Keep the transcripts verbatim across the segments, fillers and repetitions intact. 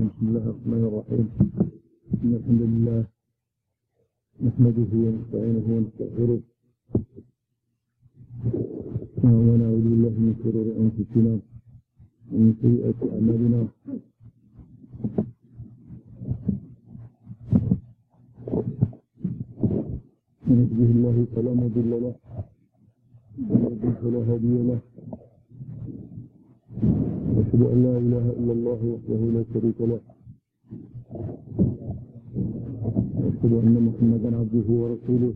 بسم الله الرحمن الرحيم. إن الحمد لله نحمده ونستعينه ونستغفره ونعوذ بالله من شرور أنفسنا ومن سيئات أعمالنا. من يهده الله فلا مضل له ومن يضلل فلا هادي له. أشهد أن لا إله إلا الله وحده لا شريك له وأشهد أن محمدا عبده ورسوله.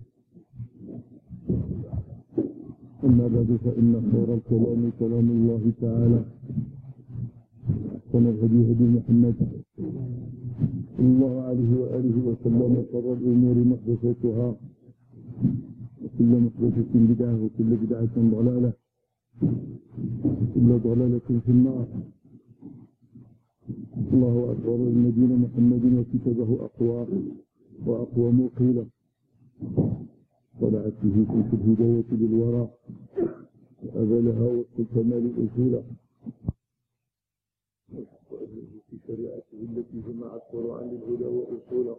أما بعد فإن خير الكلام كلام الله تعالى وأحسن الهدي هدي محمد صلى الله عليه وآله وسلم. وشر الأمور محدثاتها وكل محدثة بدعة وكل بدعة ضلالة وكل ضلالة في النار. الله أكبر. النبي محمد وكتبه أقوى وأقوم قيلا طلعت به في الهداية للورى وأبلها وسط الكمال أصولا في شريعته التي جمعت فروعا للهدى وأصولا.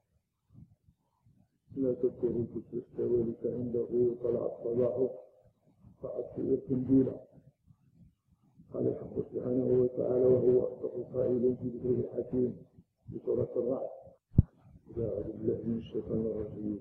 لا تذكر الكفر السوالك عنده طلعت صباحه فأصل القنبيلة. قال الحق سبحانه وتعالى وهو أصدق القائلين في ذكره الحكيم في سورة الرعد. أعوذ بالله من الشيطان الرجيم.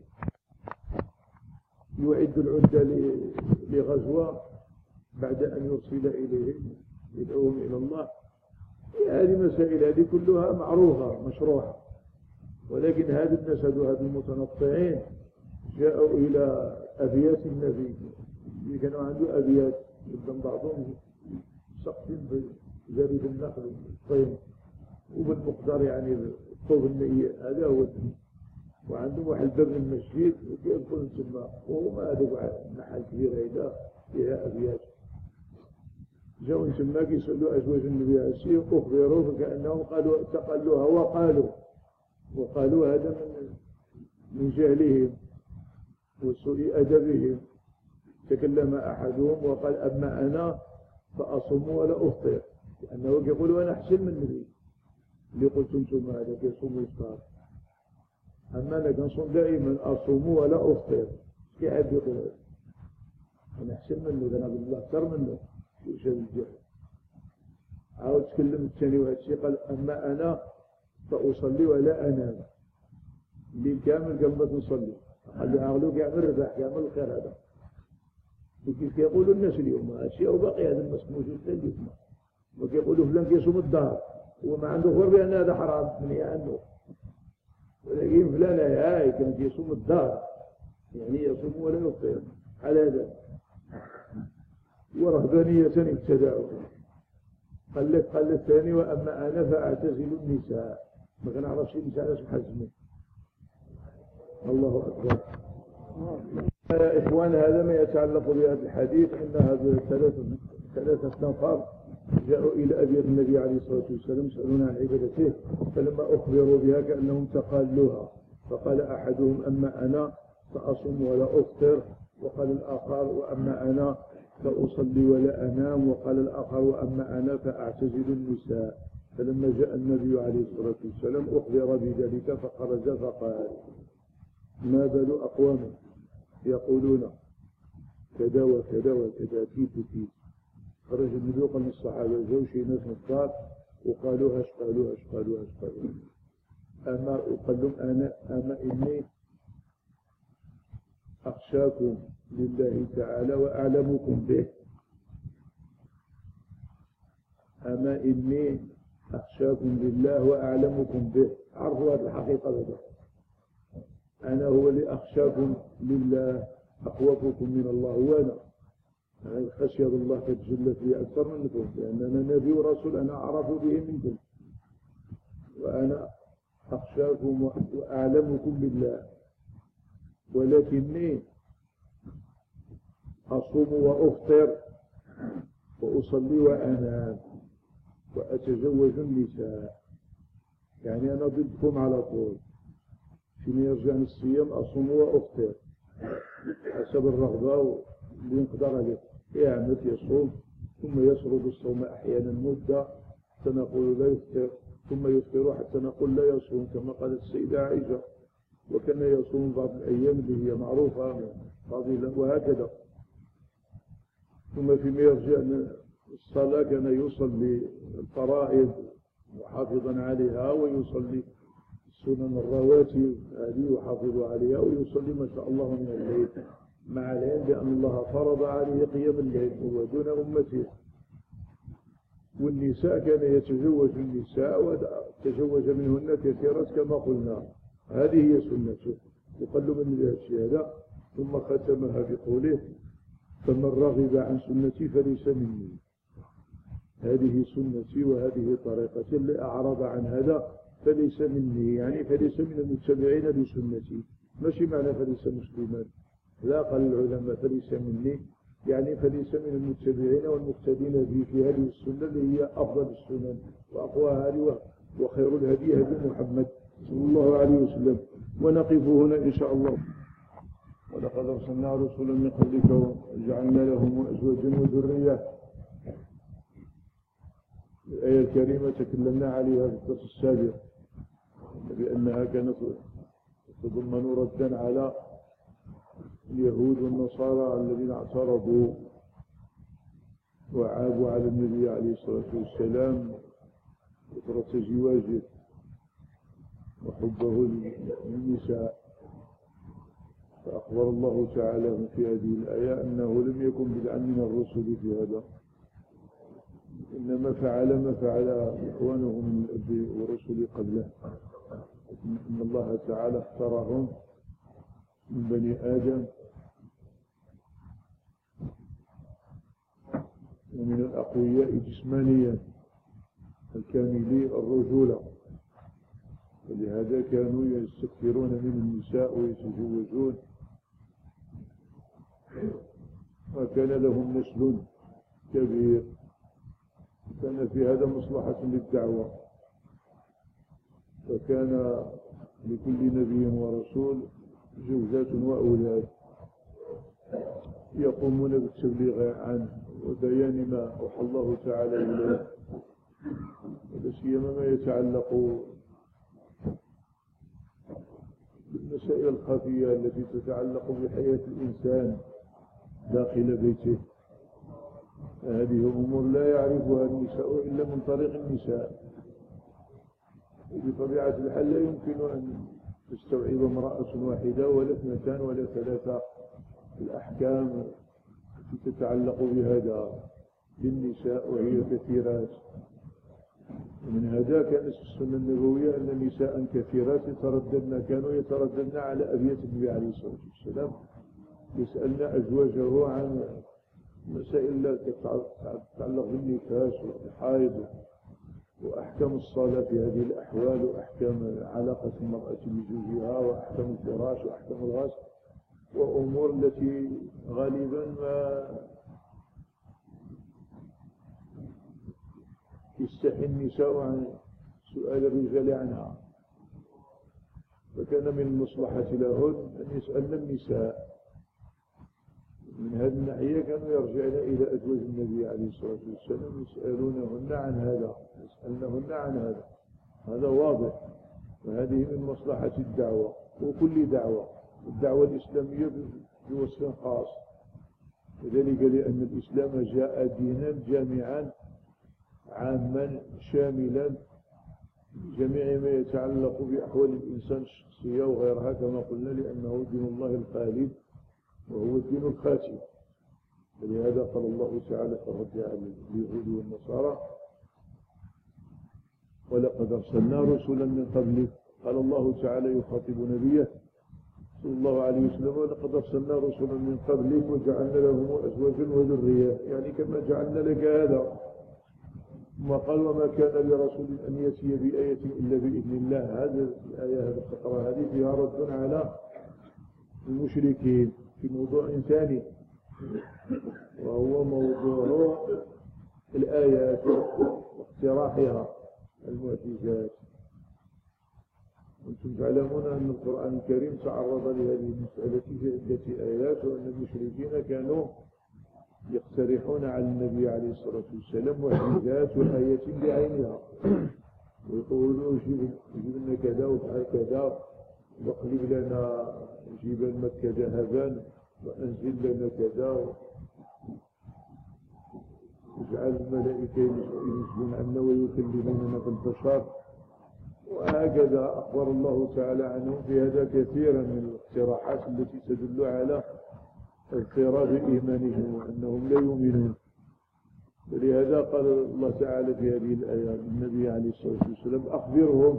يعد العدة لغزوة بعد أن يرسل إليهم يدعوهم إلى الله. هذه المسائل هذه كلها معروفة مشروعة، ولكن هذا الناس هذا المتنطعين جاءوا إلى أبيات النبي اللي كانوا عنده أبيات قدام بعضهم سقفين بزريب النخل الطين وبالمقدار يعني الطوب النية هذا هو الدين. وعندهم واحد الباب من المسجد وكيدخل تما وهما هذوك محل كبير هيدا فيها أبيات. جاوا تما كيسألوا أزواج النبي عشي أخبروا فكأنهم قالوا تقلوها وقالوا وقالوا هذا من من جهلهم وسوء أدبهم. تكلم أحدهم وقال أما أنا فأصوم ولا أفطر، لأنه يقول أنا أحسن من النبي اللي قلت أنتم هذا كيصوم ويفطر. أما أنا كنصوم دائما أصوم ولا أفطر. كيف يقول أنا أحسن منه أنا بالله أكثر منه في شهر الجهل. عاود تكلم الثاني وهذا الشيء قال أما أنا فأصلي ولا أنام. الليل كامل قبل نصلي خلي عقله كامل الرباح كامل الخير هذا. وكيف يقولوا الناس اليوم أشياء وباقي هذا الناس موجود اليوم. وكيقولوا فلان كيصوم الدهر وما عنده خبر بأن هذا حرام منهي عنه، ولكن فلان هاي كان كيصوم الدهر يعني يصوم ولا يفطر على هذا. ورهبانية ابتدعوا. قال لك قال الثاني وأما أنا فأعتزل النساء. ما كنعرفش النساء علاش محزمين. الله أكبر. يا إخوان هذا ما يتعلق بهذا الحديث. إن هذا ثلاثة ثلاثة نفر جاءوا إلى أبيات النبي عليه الصلاة والسلام يسألون عن عبادته، فلما أخبروا بها كأنهم تقالوها. فقال أحدهم أما أنا فأصوم ولا أفطر، وقال الآخر وأما أنا فأصلي ولا أنام، وقال الآخر وأما أنا فأعتزل النساء. فلما جاء النبي عليه الصلاة والسلام أخبر بذلك فخرج فقال ما بال أقوام يقولون كذا وكذا وكذا كيف كيف. خرج النبي وقال للصحابة جاءوا شي ناس نصار وقالوا هاش قالوا هاش قالوا هاش قالوا أما وقال لهم أنا أما إني أخشاكم لله تعالى وأعلمكم به. أما إني أخشاكم لله وأعلمكم به. عرفوا هذه الحقيقة بدأ. أنا هو اللي أخشاكم لله أخوفكم من الله. وأنا أنا خشية الله تتجلى في أكثر منكم لأننا نبي ورسول أنا أعرف به منكم. وأنا أخشاكم وأعلمكم بالله، ولكني أصوم وأفطر وأصلي وأنام وأتزوج النساء. يعني أنا ضدكم على طول. فيما يرجع الصيام أصوم وأفطر حسب الرغبة اللي يقدر عليه. يعمل يصوم ثم يسرد الصوم أحيانا مدة فنقول لا يفطر ثم يفطر حتى نقول لا يصوم كما قالت السيدة عائشة، وكان يصوم بعض الأيام اللي هي معروفة فضيلة وهكذا. ثم فيما يرجع الصلاة كان يصلي الفرائض محافظا عليها، ويصلي السنن الرواتب هذه يحافظ عليها، ويصلي ما شاء الله من الليل مع العلم بأن الله فرض عليه قيام الليل ودون أمته. والنساء كان يتزوج النساء وتزوج منهن كثيرات كما قلنا، هذه هي سنته وقل من الشهادة. ثم ختمها بقوله فمن رغب عن سنتي فليس مني، هذه سنتي وهذه طريقتي، اللي أعرض عن هذا فليس مني، يعني فليس من المتبعين لسنتي، ماشي معنى فليس مسلما، لا قال العلماء فليس مني يعني فليس من المتبعين والمقتدين به في هذه السنة اللي هي أفضل السنن وأقواها هذه وخير الهدي هدي محمد صلى الله عليه وسلم. ونقف هنا إن شاء الله. ولقد أرسلنا رسلا من قبلك وجعلنا لهم أزواجا وذرية. الآية الكريمة تكلمنا عليها في الدرس السابق بأنها كانت تضمن ردا على اليهود والنصارى الذين اعترضوا وعابوا على النبي عليه الصلاة والسلام كثرة زواجه وحبه للنساء. فأخبر الله تعالى في هذه الآية أنه لم يكن بدعا من الرسل في هذا، إنما فعل ما فعل إخوانه من الأنبياء والرسل قبله، إن الله تعالى اختارهم من بني آدم ومن الأقوياء جسمانيا الكاملين الرجولة، ولهذا كانوا يستكثرون من النساء ويتزوجون، وكان لهم نسل كبير. كان في هذا مصلحة للدعوة، فكان لكل نبي ورسول زوجات وأولاد يقومون بالتبليغ عنه وبيان ما أوحى الله تعالى إليه، ولا سيما ما يتعلق بالمسائل الخفية التي تتعلق بحياة الإنسان داخل بيته. هذه أمور لا يعرفها النساء إلا من طريق النساء، بطبيعة الحال لا يمكن أن تستوعب امرأة واحدة ولا اثنتان ولا ثلاثة الأحكام التي تتعلق بهذا للنساء، وهي كثيرات. ومن هذا كانت السنة النبوية أن نساء كثيرات يترددن كانوا يترددن على أبيات النبي عليه الصلاة والسلام، يسألن أزواجه عن مسائل لا تتعلق بالنفاس والحائض وأحكام الصلاة في هذه الأحوال، وأحكام علاقة المرأة بزوجها، وأحكام الفراش وأحكام الغسل، وأمور التي غالبا ما يستحي النساء عن سؤال الرجال عنها. فكان من المصلحة لهن أن يسألن النساء. من هذه الناحية كانوا يرجعون إلى أزواج النبي عليه الصلاة والسلام يسألونهن عن هذا، يسألنهن عن هذا، هذا واضح. وهذه من مصلحة الدعوة وكل دعوة، الدعوة الإسلامية بوصف خاص، وذلك لأن الإسلام جاء دينا جامعا عاما شاملا جميع ما يتعلق بأحوال الإنسان الشخصية وغيرها كما قلنا، لأنه دين الله الخالد وهو الدين الخاتم. ولهذا قال الله تعالى في الرد على اليهود والنصارى ولقد أرسلنا رسلا من قبلك. قال الله تعالى يخاطب نبيه صلى الله عليه وسلم ولقد أرسلنا رسلا من قبلك وجعلنا لهم أزواجا وذرية، يعني كما جعلنا لك هذا. ثم قال وما كان لرسول أن يأتي بآية إلا بإذن الله. هذه الآية هذه الفقرة هذه فيها رد على المشركين في موضوع ثاني، وهو موضوع الآيات واقتراحها المعجزات. وانتم تعلمون أن القرآن الكريم تعرض لهذه المسألة في عدة آيات، وأن المشركين كانوا يقترحون على النبي عليه الصلاة والسلام معجزات وآيات بعينها. ويقولوا جيب جيب لنا كذا وفعل كذا، واقلب لنا جبال مكة ذهبا، وأنزل لنا كذا، واجعل الملائكة ينزلون عنا ويكلموننا بالبشر. وهكذا أخبر الله تعالى عنهم في هذا كثيرا من الاقتراحات التي تدل على اضطراب إيمانهم وأنهم لا يؤمنون. ولهذا قال الله تعالى في هذه الآية للنبي عليه الصلاة والسلام: أخبرهم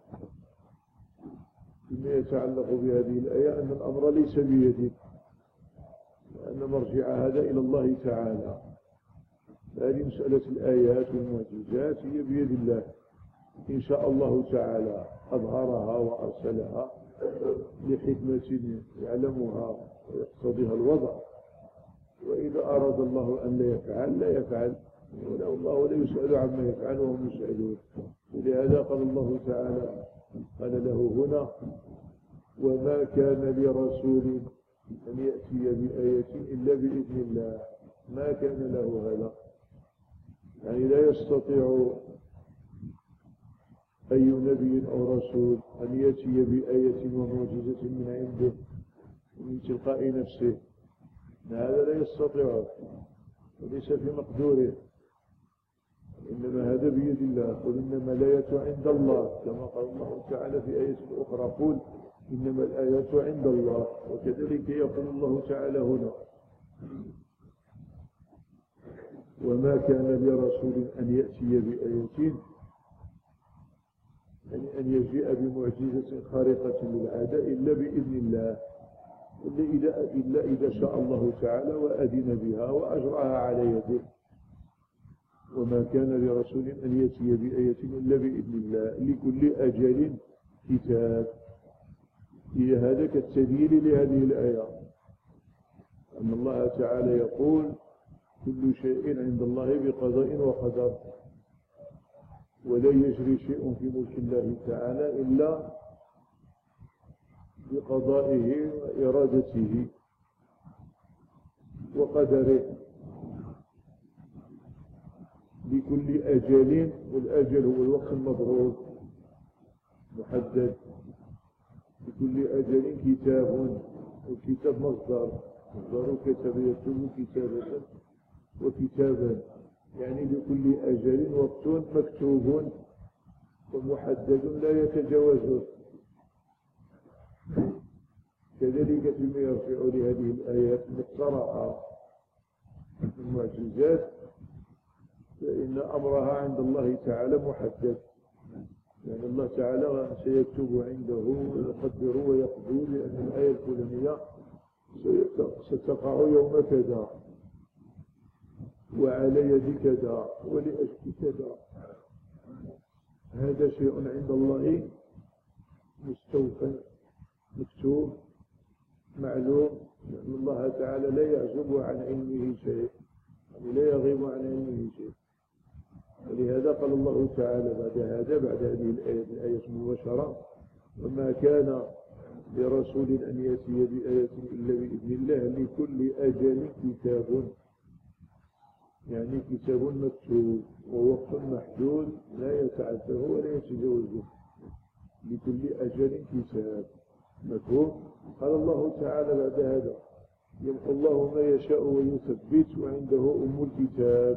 بما يتعلق بهذه الآية أن الأمر ليس بيدك، وأن مرجع هذا إلى الله تعالى. هذه مسألة الآيات والمعجزات هي بيد الله، إن شاء الله تعالى أظهرها وأرسلها لحكمة يعلمها ويقتضيها الوضع، وإذا أراد الله أن لا يفعل لا يفعل، والله لا يسأل عما يفعل وهم يسألون. ولهذا قال الله تعالى قال له هنا: وما كان لرسول أن يأتي بآية إلا بإذن الله. ما كان له هذا، يعني لا يستطيع أي نبي أو رسول أن يأتي بآية ومعجزة من عنده من تلقاء نفسه، هذا لا يستطيع وليس في مقدوره، إنما هذا بيد الله. قل إنما الآية عند الله، كما قال الله تعالى في آية أخرى: قل إنما الآية عند الله. وكذلك يقول الله تعالى هنا: وما كان لرسول أن يأتي بآية، يعني أن يجيء بمعجزة خارقة للعادة إلا بإذن الله، إلا إذا, إلا إذا شاء الله تعالى وأذن بها وأجرها على يده. وما كان لرسول أن يأتي بآية إلا بإذن الله، لكل أجل كتاب. هي هذا كالتدليل لهذه الآية، أن الله تعالى يقول: كل شيء عند الله بقضاء وقدر، ولا يجري شيء في ملك الله تعالى إلا بقضائه وإرادته وقدره. لكل أجل، والأجل هو الوقت المضروب محدد. لكل أجل كتاب، والكتاب مصدر، مصدر كتب يكتب كتابة وكتابا، يعني لكل أجل وقت مكتوب ومحدد لا يتجاوزه. كذلك فيما يرجع لهذه الآيات المقترحة المعجزات، فإن أمرها عند الله تعالى محدد، يعني الله تعالى سيكتب عنده ويقدر ويقضي لأن الآية الفلانية ستقع يوم كذا وعلى يد كذا ولأجل كذا. هذا شيء عند الله مستوفى مكتوب معلوم، لأن الله تعالى لا يعزب عن علمه شيء، يعني لا يغيب عن علمه شيء. ولهذا قال الله تعالى بعد هذا، بعد هذه الآية الآية المباشرة: وما كان لرسول أن يأتي بآية إلا بإذن الله، لكل أجل كتاب، يعني كتاب مكتوب ووقت محدود لا يتعداه ولا يتجاوزه. لكل أجل كتاب، مفهوم؟ قال الله تعالى بعد هذا: يمحو الله ما يشاء ويثبت وعنده أم الكتاب.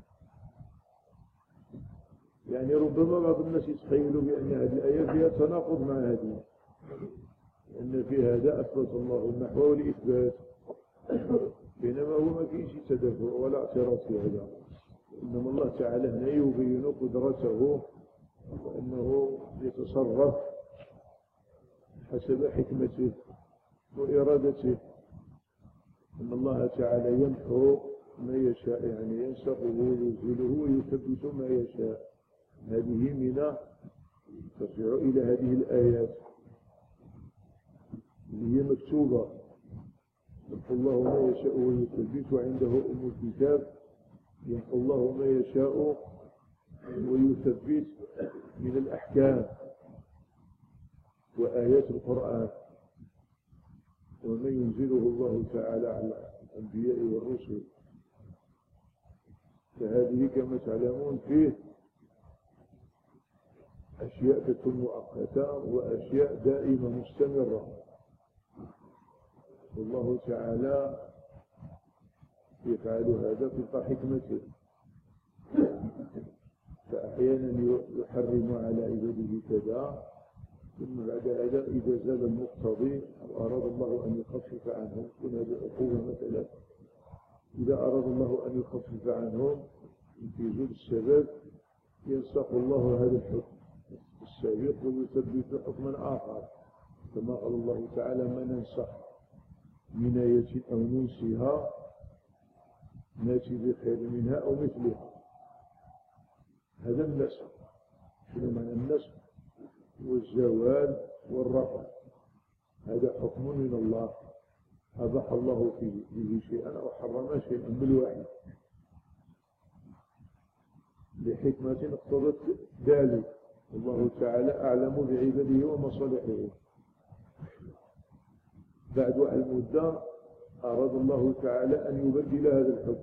يعني ربما بعض الناس يتخيلوا بأن هذه الآية فيها تناقض مع هذه، لأن في هذا أثبت الله النحو والإثبات، بينما هو ما فيش تدفع ولا اعتراض في هذا. إنما الله تعالى هنا يبين قدرته وأنه يتصرف حسب حكمته وإرادته، أن الله تعالى يمحو ما يشاء، يعني ينسخه ويزيله ويثبت ما يشاء. هذه من ترجع إلى هذه الآيات اللي هي مكتوبة: يمحو الله ما يشاء ويثبت وعنده أم الكتاب. يمحو الله ما يشاء ويثبت من الأحكام وآيات القرآن، وما ينزله الله تعالى على الأنبياء والرسل. فهذه كما تعلمون فيه أشياء تكون مؤقتة وأشياء دائمة مستمرة. والله تعالى يفعل هذا في حكمته، فأحيانا يحرم على عباده كذا، ثم بعد هذا إذا زال المقتضي أو أراد الله أن يخفف عنهم، تكون هذه عقوبة مثلا، إذا أراد الله أن يخفف عنهم في وجود السبب ينسخ الله هذا الحكم السابق ويثبت حكما آخر، كما قال الله تعالى: ما ننسخ من آية أو ننسها نأتي بخير منها أو مثلها. هذا النسخ. شنو معنى النسخ؟ والزوال والرفع، هذا حكم من الله، أباح الله فيه به شيئا أو حرم شيئا بالوحي لحكمة اقتضت ذلك، والله تعالى أعلم بعباده ومصالحه. بعد المدة أراد الله تعالى أن يبدل هذا الحكم،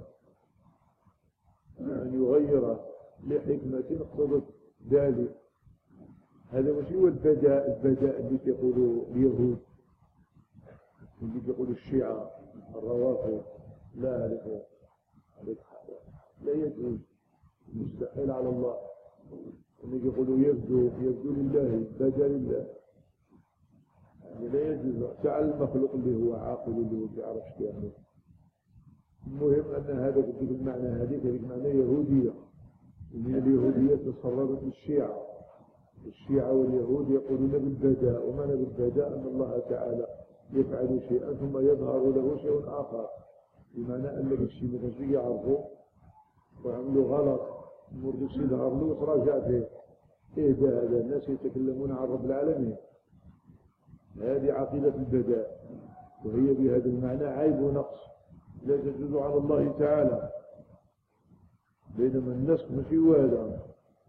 أن يغيره لحكمة اقتضت ذلك. هذا مش هو البداء البداء اللي يقولوا اليهود، اللي يقولوا الشيعة الروافض. لا، هذا لا يجوز، مستحيل على الله. اللي يقولوا يبدو يبدو لله، بدا لله، يعني لا يجوز. تعال المخلوق اللي هو عاقل اللي هو بيعرفش كامل. المهم أن هذا بالمعنى هذيك هذيك معنى يهودية، ومن اليهودية تصرفت الشيعة. الشيعة واليهود يقولون بالبداء، ومعنى بالبداء أن الله تعالى يفعل شيئا ثم يظهر له شيء آخر، بمعنى أن الشيء ما كانش يعرفه وعملوا غلط المردوس يظهر له وتراجع فيه. إيه ده؟ هذا الناس يتكلمون عن رب العالمين. هذه عقيدة البداء، وهي بهذا المعنى عيب ونقص لا تجوز على الله تعالى. بينما النسخ ماشي هذا،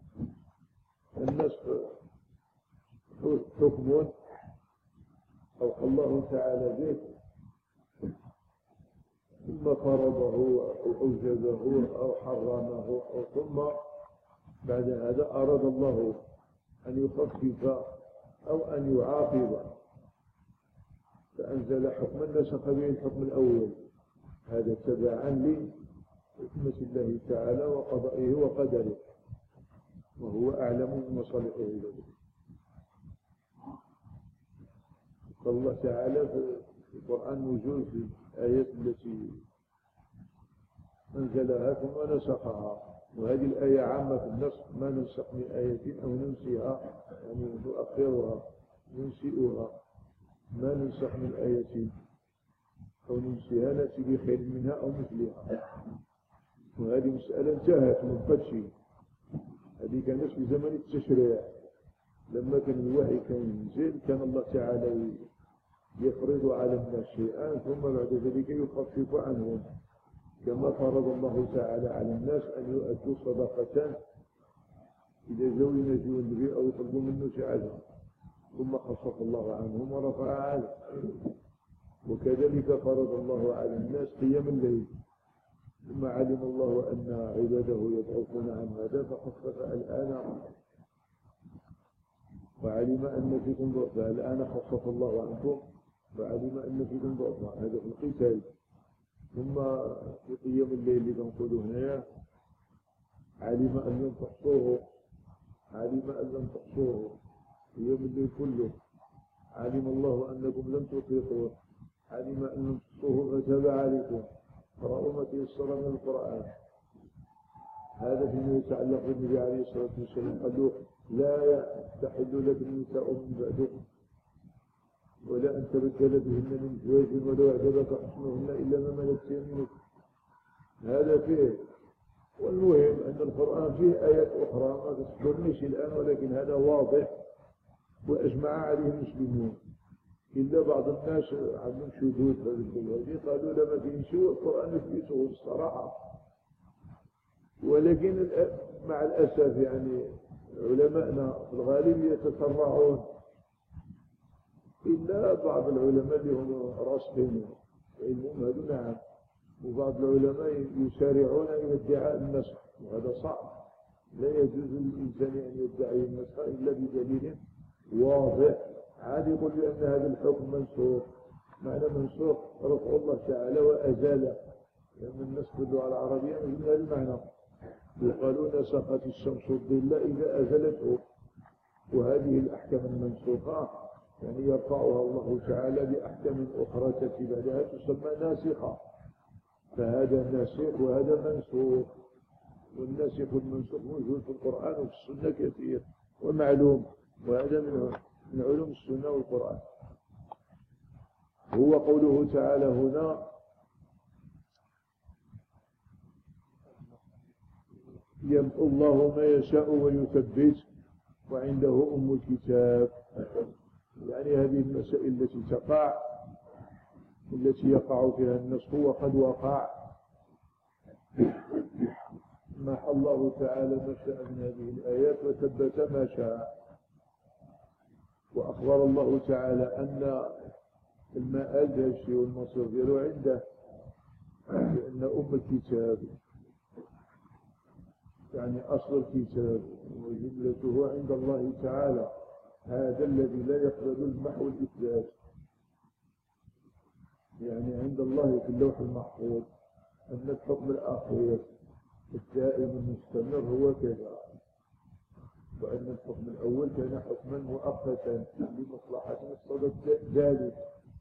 النسخ حكم أوحى الله تعالى به ثم فرضه أو أوجبه أو حرمه، أو ثم بعد هذا أراد الله أن يخفف أو أن يعاقب فأنزل حكما نسخ به الحكم الأول. هذا تبعا لحكمة الله تعالى وقضائه وقدره، وهو أعلم بمصالحه له. قال الله تعالى في القرآن موجود في الآيات التي أنزلها ثم نسخها، وهذه الآية عامة في النسخ: ما ننسخ من آية أو ننسيها، يعني نؤخرها ننسئها. ما ننسخ من آية أو ننسيها نأتي بخير منها أو مثلها. وهذه مسألة انتهت من قدشي. هذه كانت في زمن التشريع، لما كان الوحي كان ينزل كان الله تعالى يفرض على الناس شيئا ثم بعد ذلك يخفف عنهم، كما فرض الله تعالى على الناس أن يؤدوا صدقة إذا جاءوا يناجوا النبي أو يطلبوا منه شيئا، ثم خفف الله عنهم ورفع عنه. وكذلك فرض الله على الناس قيام الليل، ثم علم الله أن عباده يضعفون عن هذا فخفف الآن، وعلم أن فيكم ضعفا الآن خفف الله عنكم، وعلم أن فيكم ضعفا، هذا في القتال. ثم في قيام الليل اللي تنقلوا هنا علم أن لم تحصوه، علم أن لم تحصوه قيام الليل كله، علم الله أنكم لم تطيقوه، علم أن لم تحصوه فتاب عليكم. قرأوا ما تيسر من القرآن. هذا فيما يتعلق بالنبي عليه الصلاة والسلام، قال له: لا تحل لك النساء من بعدكم ولا أن تبدل بهن من زواج ولو أعجبك حسنهن إلا ما ملكت يمينك. هذا فيه. والمهم أن القرآن فيه آيات أخرى ما تذكرنيش الآن، ولكن هذا واضح وأجمع عليه المسلمون، إلا بعض الناس عندهم شذوذ هذه قالوا لما تنسوا القرآن يثبته الصراحة. ولكن مع الأسف يعني علماءنا في الغالب يتسرعون، إلا بعض العلماء اللي هم راسخين علمهم هذو نعم، وبعض العلماء يسارعون إلى ادعاء النسخ، وهذا صعب لا يجوز للإنسان أن يدعي النسخ إلا بدليل واضح. عاد يقول بأن هذا الحكم منسوخ. معنى منسوخ رفع الله تعالى وأزاله، لأن النسخ باللغة العربية من هذا المعنى. يقالون نسخت الشمس الظل إذا أزلته. وهذه الأحكام المنسوخة يعني يرفعها الله تعالى بأحكام أخرى تأتي بعدها تسمى ناسخة. فهذا ناسخ وهذا منسوخ. والناسخ والمنسوخ موجود في القرآن وفي السنة كثير ومعلوم، وهذا من من علوم السنة والقرآن. هو قوله تعالى هنا يمحو الله ما يشاء ويثبت وعنده أم الكتاب. يعني هذه المسائل التي تقع التي يقع فيها النسخ وقد وقع محى الله تعالى ما شاء من هذه الآيات وثبت ما شاء. وأخبر الله تعالى أن المآل ذا الشيء والمصير ديالو عنده، لأن أم الكتاب يعني أصل الكتاب وجملته عند الله تعالى. هذا الذي لا يقبل المحو والإثبات، يعني عند الله في اللوح المحفوظ أن الحكم الأخير الدائم المستمر هو كذا، وأن الحكم الأول كان حكما مؤقتا لمصلحة مقتضى ذلك.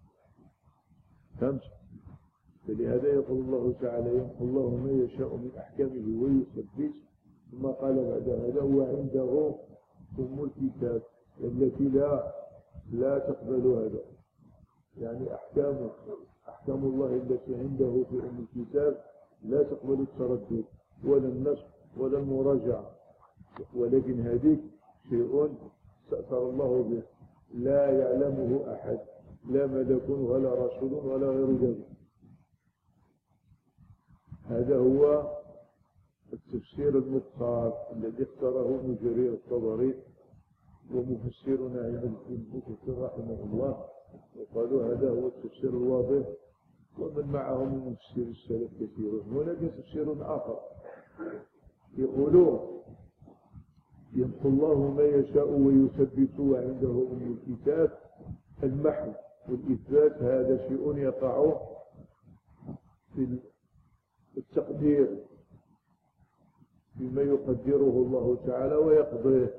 فهمت؟ فلهذا يقول الله تعالى يمحو الله ما يشاء من أحكامه ويثبت، ثم قال بعد هذا وعنده أم الكتاب التي لا لا تقبل هذا. يعني أحكام أحكام الله التي عنده في أم الكتاب لا تقبل التردد ولا النسخ ولا المراجعة، ولكن هذيك شيء استأثر الله به لا يعلمه أحد، لا ملك ولا رسول ولا غير ذلك. هذا هو التفسير المختار الذي اختاره ابن جرير الطبري ومفسرنا عماد الدين كثير رحمه الله، وقالوا هذا هو التفسير الواضح، ومن معهم من مفسر السلف كثيرون. هناك تفسير آخر يقولون يمحو الله ما يشاء ويثبت وعنده أم الكتاب. المحو والإثبات هذا شيء يقع في التقدير بما يقدره الله تعالى ويقضيه.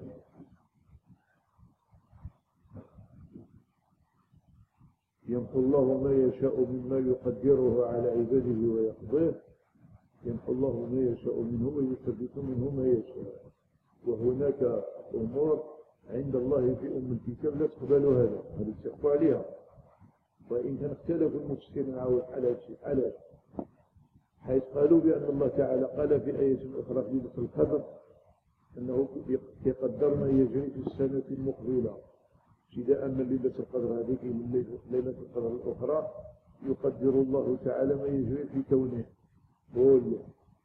يمحو الله ما يشاء مما يقدره على عباده ويقضيه. يمحو الله ما يشاء منه ويثبت منه ما يشاء. وهناك أمور عند الله في أم الكتاب لا تقبل هذا، هذا تقبل عليها. وإن كان اختلف المفسرين على شيء علاش، حيث قالوا بأن الله تعالى قال في آية أخرى في ليلة القدر أنه يقدر ما يجري في السنة المقبلة. ابتداء من ليلة القدر هذه من ليلة القدر الأخرى يقدر الله تعالى ما يجري في كونه. بول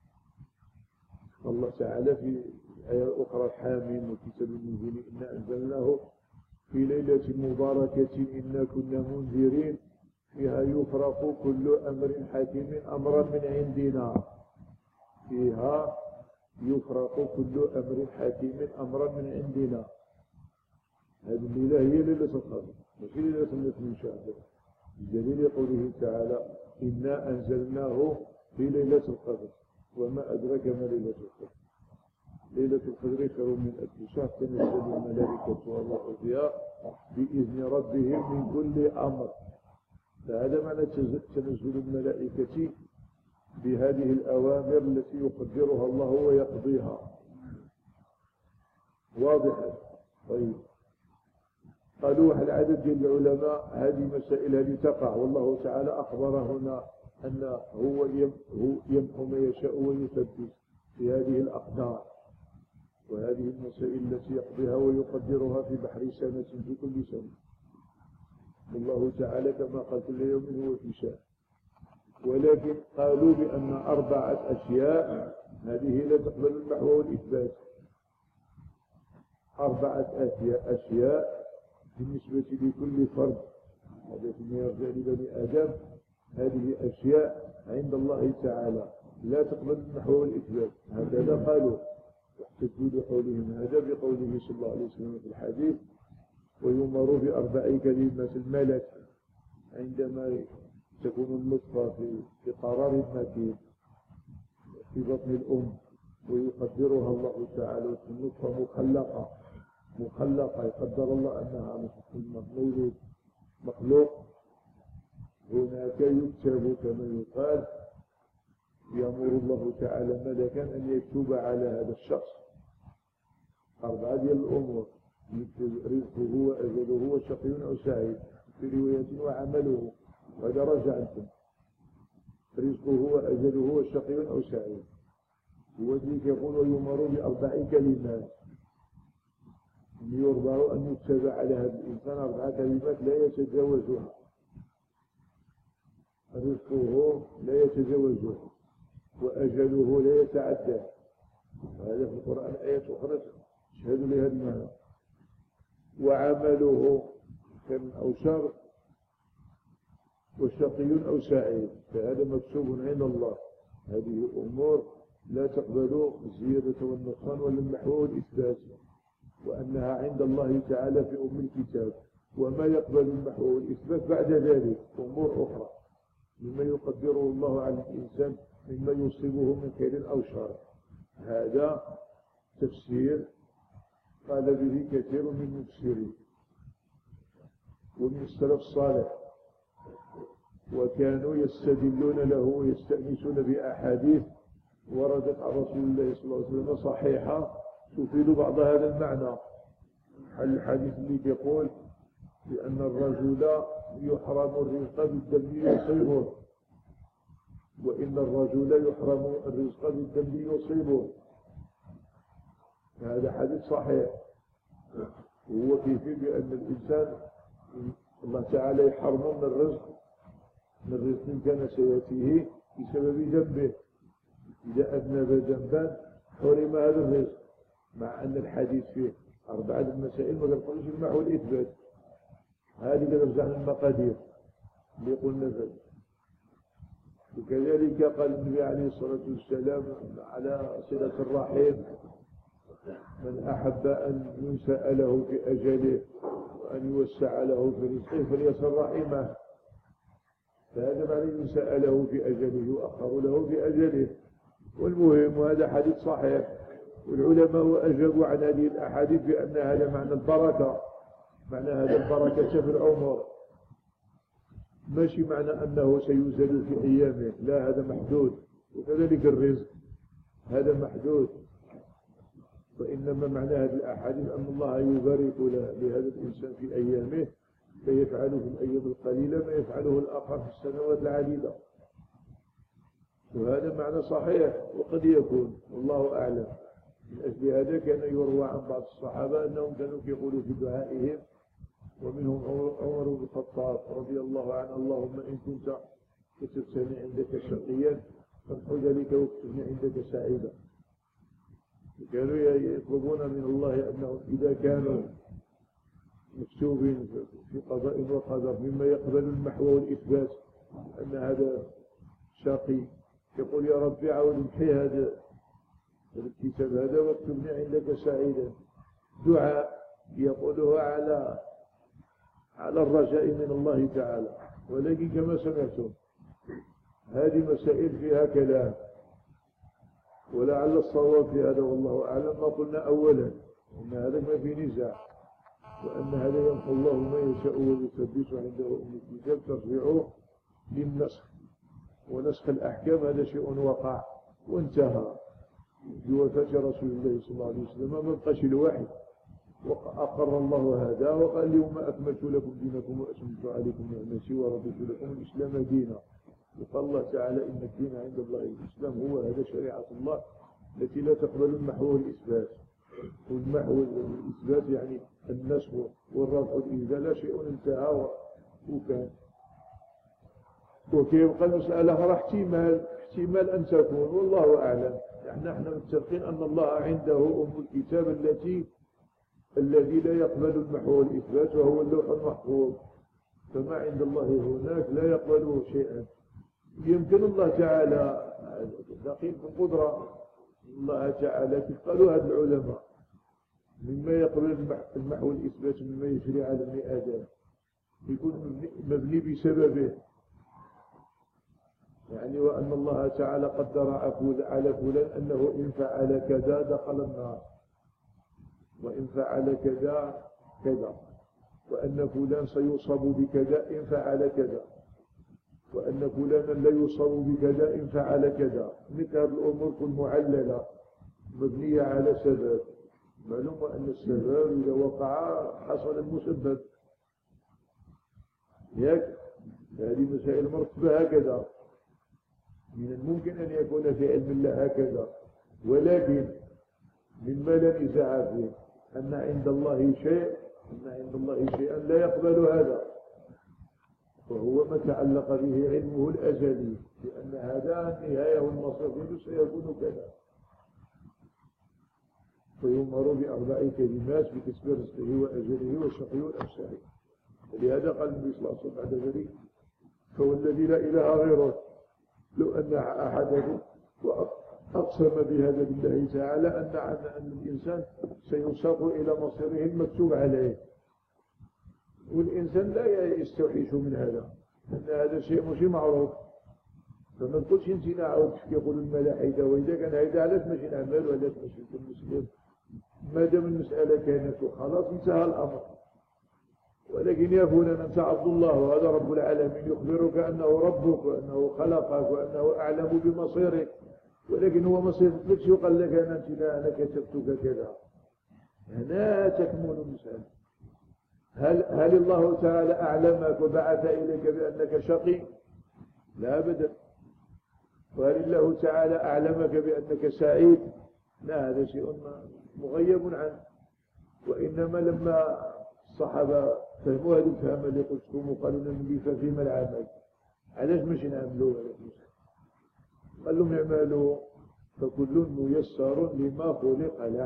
الله تعالى في آية أخرى حاميم وكتاب المنزل إنا أنزلناه في ليلة مباركة إنا كنا منذرين فيها يفرق كل أمر حكيم أمرا من عندنا. فيها يفرق كل أمر حكيم أمرا من عندنا. هذه الليلة هي ليلة القدر ماشي ليلة من شهر، بدليل قوله تعالى إنا أنزلناه في ليلة القدر وما أدرك ما ليلة القدر. ليلة القدر خير من ألف شهر تنزل الملائكة والروح فيها بإذن ربهم من كل أمر. فهذا معنى تنزل الملائكة بهذه الأوامر التي يقدرها الله ويقضيها. واضح؟ طيب، قالوا هل عدد من العلماء هذه مسائل هذه تقع، والله تعالى أخبر هنا أن هو يمحو ما يشاء ويثبت في هذه الأقدار وهذه المسائل التي يقضيها ويقدرها في بحر سنة في كل سنة. والله تعالى كما قال كل يوم هو في شأن. ولكن قالوا بأن أربعة أشياء هذه لا تقبل المحو والإثبات. أربعة أشياء بالنسبة لكل فرد، هذا فيما يرجع لبني آدم، هذه أشياء عند الله تعالى لا تقبل المحو والإثبات. هكذا قالوا. واحتجوا لقولهم هذا بقوله صلى الله عليه وسلم في الحديث: ويؤمر بأربع كلمات الملك عندما تكون النطفة في في قرار مكين في بطن الأم، ويقدرها الله تعالى وتكون النطفة مخلقة مخلقة يقدر الله أنها مولود مخلوق، هناك يكتب كما يقال، يأمر الله تعالى ملكا أن يكتب على هذا الشخص أربعة ديال الأمور: رزقه وأجله وشقي أو سعيد، في رواية وعمله، وهذا رجع عنكم. رزقه وأجله وشقي أو سعيد، هو ذلك يقول: ويؤمر بأربع كلمات، يرضى أن يكتب على هذا الإنسان أربع كلمات لا يتجاوزها. رزقه لا يتجاوزه، وأجله لا يتعدى، وهذا في القرآن آيات أخرى تشهد لهذا المعنى. وعمله كان أو شر، وشقي أو سعيد، فهذا مكتوب عند الله. هذه أمور لا تقبل الزيادة والنقصان ولا المحو والإثبات، وأنها عند الله تعالى في أم الكتاب. وما يقبل المحو والإثبات بعد ذلك أمور أخرى مما يقدره الله على الإنسان مما يصيبه من خير أو شر. هذا تفسير قال به كثير من المفسرين ومن السلف الصالح، وكانوا يستدلون له ويستأنسون بأحاديث وردت عن رسول الله صلى الله عليه وسلم صحيحة تفيد بعض هذا المعنى. الحديث اللي يقول بأن الرجل يحرم الرزق بالدم يصيبه، وإن الرجل يحرم الرزق بالدم يصيبه، هذا حديث صحيح. وهو كيفي بأن الإنسان الله تعالى يحرمه من الرزق من رزق كان سيأتيه بسبب ذنبه. إذا أذنب ذنبا حرم هذا الرزق، مع أن الحديث فيه أربعة المسائل ما قالش المحو والإثبات. هذه قد رجعنا المقادير اللي قلنا فيه. وكذلك قال النبي عليه الصلاة والسلام على صلة الرحم: من أحب أن ينسأ له في أجله وأن يوسع له في رزقه فليصل رحمه. فهذا معنى ينسأ له في أجله يؤخر له في أجله. والمهم وهذا حديث صحيح، والعلماء أجابوا عن هذه الأحاديث بأن هذا معنى البركة، معنى هذا البركة في العمر، ماشي معنى أنه سيزال في أيامه، لا، هذا محدود. وكذلك الرزق هذا محدود، وإنما معنى هذه الأحاديث أن الله يبارك لهذا الإنسان في أيامه فيفعله في الأيام القليلة ما يفعله الآخر في السنوات العديدة. وهذا معنى صحيح، وقد يكون والله أعلم. من أجل هذا كان يروى عن بعض الصحابة أنهم كانوا يقولوا في دعائهم، ومنهم عمر بن الخطاب رضي الله عنه: اللهم إن كنت كتبتني عندك شقيا فامحو ذلك واكتبني عندك سعيدا. كانوا يطلبون من الله أنهم إذا كانوا مكتوبين في قضاء وقدر مما يقبل المحو والإثبات أن هذا شقي، يقول: يا ربي عاود امحي هذا الكتاب هذا واكتبني عندك سعيدا. دعاء يقولها على على الرجاء من الله تعالى. ولكن كما سمعتم هذه مسائل فيها كلام، ولعل الصواب في هذا والله أعلم ما قلنا أولا، أن هذا ما في نزاع، وأن هذا يمحو الله ما يشاء ويثبت عنده أم الكتاب ترجعه للنسخ، ونسخ الأحكام هذا شيء وقع وانتهى بوفاة رسول الله صلى الله عليه وسلم. ما بقاش الواحد، وأقر الله هذا وقال: اليوم أكملت لكم دينكم وأتممت عليكم نعمتي ورضيت لكم الإسلام دينا. وقال الله تعالى: إن الدين عند الله الإسلام، هو هذا شريعة الله التي لا تقبل المحو والإثبات. والمحو والإثبات يعني النسخ والرفع والإنزال، لا شيء انتهى وكان. وكيبقى المسألة فرح احتمال احتمال أن تكون والله أعلم. يعني نحن متفقين أن الله عنده أم الكتاب التي الذي لا يقبل المحو والإثبات، وهو اللوح المحفوظ. فما عند الله هناك لا يقبله شيئا. يمكن الله تعالى دقيق في القدرة الله تعالى كيف قالوا هاد العلماء مما يقبل المحو الإثبات مما يجري على ابن آدم يكون مبني بسببه، يعني وأن الله تعالى قدر على فلان أنه إن فعل كذا دخل النار، وإن فعل كذا كذا، وأن فلان سيصاب بكذا إن فعل كذا، وأن فلانا لا يصاب بكذا إن فعل كذا. مثل هذه الأمور كل معللة مبنية على سبب، معلوم أن السبب إذا وقع حصل المسبب. ياك هذه مسائل مرتبة هكذا، من الممكن أن يكون في علم الله هكذا، ولكن مما لا نزاع فيه أن عند الله شيء أن عند الله شيئا لا يقبل هذا، وهو ما تعلق به علمه الأزلي، لأن هذا النهاية والمصير سيكون كذا. فيؤمر بأربع كلمات بكسب رزقه وأجله والشقي والأمساه. ولهذا قال النبي صلى الله عليه وسلم بعد ذلك: فهو الذي لا إله غيره لو أن أحدكم أقسم بهذا بالله تعالى أن أن الإنسان سيساق إلى مصيره المكتوب عليه، والإنسان لا يستوحش من هذا، لأن هذا شيء مش معروف. فما تقولش انت نعود يقول الملاحدة وإذا كان هذا علاش ماشي نعمل وعلاش ماشي نكون مسلم، ما دام المسألة كانت وخلاص انتهى الأمر. ولكن يا فلان أنت عبد الله وهذا رب العالمين يخبرك أنه ربك وأنه خلقك وأنه أعلم بمصيرك، ولكن هو ما صيرتلكش وقال لك أنا أنت لا أنا كتبتك كذا. هنا تكمن المسألة. هل هل الله تعالى أعلمك وبعث إليك بأنك شقي؟ لا أبدا. وهل الله تعالى أعلمك بأنك سعيد؟ لا، هذا شيء مغيب عنه. وإنما لما الصحابة فهموا هذه الفهم اللي قلتهم وقالوا لهم ففيما العمل؟ علاش ماشي نعملوا؟ قال لهم اعملوا فكل ميسر لما خلق له.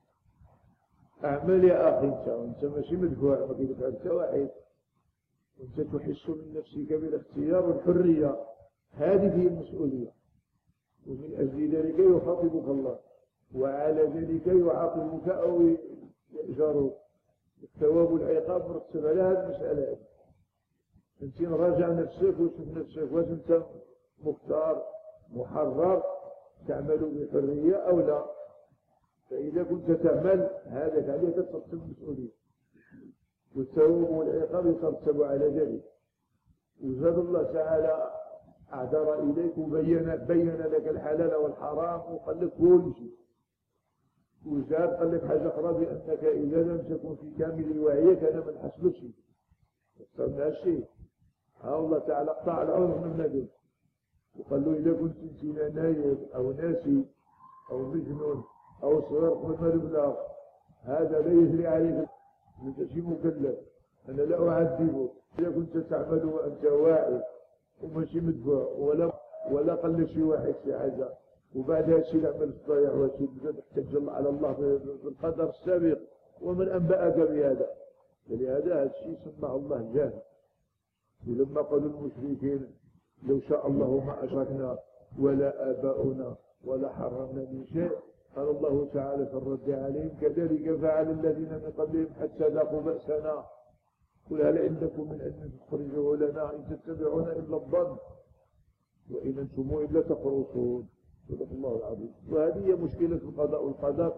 اعمل يا اخي انت، وانت ماشي مدفوع، ما كيدفع انت واحد، وانت تحس من نفسك بالاختيار والحريه، هذه هي المسؤوليه. ومن اجل ذلك يخاطبك الله، وعلى ذلك يعاقبك او يأجرك. الثواب والعقاب مرتب على هذه المساله. انت راجع نفسك وشوف نفسك واش انت مختار محرر تعمل بحريه او لا. فإذا كنت تعمل هذا عليك ترتب المسؤولية، والثواب والعقاب يترتب على ذلك. وزاد الله تعالى أعذر إليك وبين بين لك الحلال والحرام وقال لك كل شيء. وزاد قال لك حاجة أخرى بأنك إذا لم تكن في كامل وعيك أنا ما نحسبك شيء، استغنى الشيء. ها الله تعالى قطع العذر من النبي وقال له إذا كنت انت نايم أو ناسي أو مجنون أو صغير قبل ما تبلغ هذا لا يجري عليك، أنت شيء مكلف، أنا لا أعذبك. إذا كنت تعمل وأنت واعي وماشي مدفوع ولا ولا قال لك شي واحد شي حاجة وبعد هذا الشيء العمل الصالح وشي تبدا تحتج على الله بالقدر السابق، ومن أنبأك بهذا؟ فلهذا هذا الشيء سماه الله جاهل. ولما قالوا المشركين لو شاء الله ما أشركنا ولا آباؤنا ولا حرمنا من شيء، قال الله تعالى في الرد عليهم كذلك فعل الذين من قبلهم حتى ذاقوا بأسنا قل هل عندكم من علم تخرجوه لنا إن تتبعون إلا الظن وإن أنتم إلا تخرصون. صدق الله العظيم. وهذه هي مشكلة القضاء والقدر.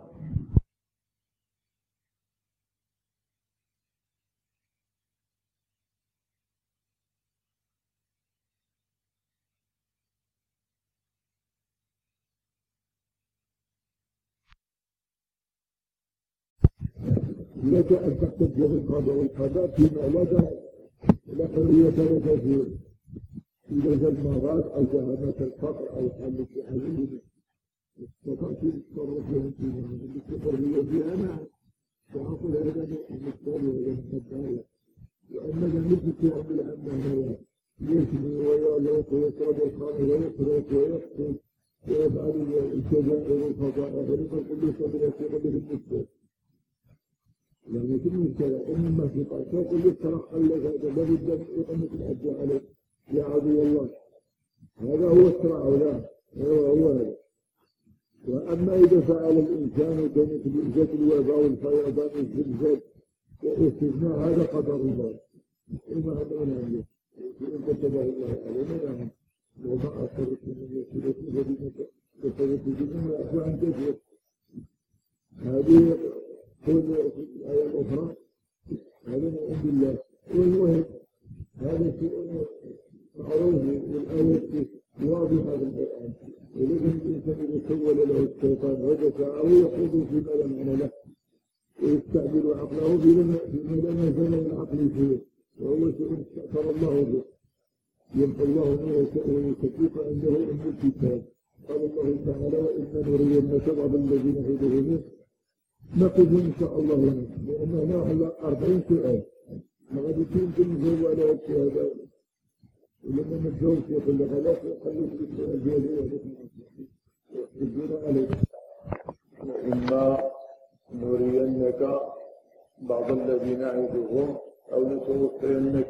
لك أن تحتج بالقضاء والقدر فيما لا داعي لا حرية لك فيه، إذا جاء مرات أو جهمة الفقر أو حل في حلول استطعت التصرف فيما لك حرية فيها معه، فأقول هذا من الثاني ومن الثالث. وأما جميل في عمل أنه يجري ويعلق ويشرب الخمر ويسرق ويقتل ويفعل الكبائر والفضائح ولكن كل صبر في قدر المسلم. يعني كل مشكلة إنما في قصة كل الصراحة لك هذا لابد من إقامة الحج عليه يا عدو الله. هذا هو الصراع ولا هو هو هذا. وأما إذا فعل الإنسان كمثل إزالة الوباء والفيضان والزلزال واستثناء هذا قدر الله وما هذا من إن كتبه الله علينا يعني وما أصرت من يسيرة فبما كتبت بهم وأخوة عن كثير. هذه كل الآية الأخرى هذا من عند الله. والمهم هذا شيء معروف والآية واضحة في القرآن. ولكن الإنسان إذا سول له الشيطان ودفعه يخوض فيما لا معنى له ويستعمل عقله فيما لا مجال للعقل فيه وهو شيء استأثر الله به. يمحو الله ما يشاء ويثبت عنده أم الكتاب. قال الله تعالى وإنا نرينك بعض الذين نعدهم نقف إن شاء الله لنا لأن هنا أربعين سؤال ما غادي يمكن نجاوب على هذا ولما ما نجاوبش يقول لك خلاص خليك السؤال ديالي ويحجون عليك. وإما نرينك بعض الذين نعدهم أو نتوفينك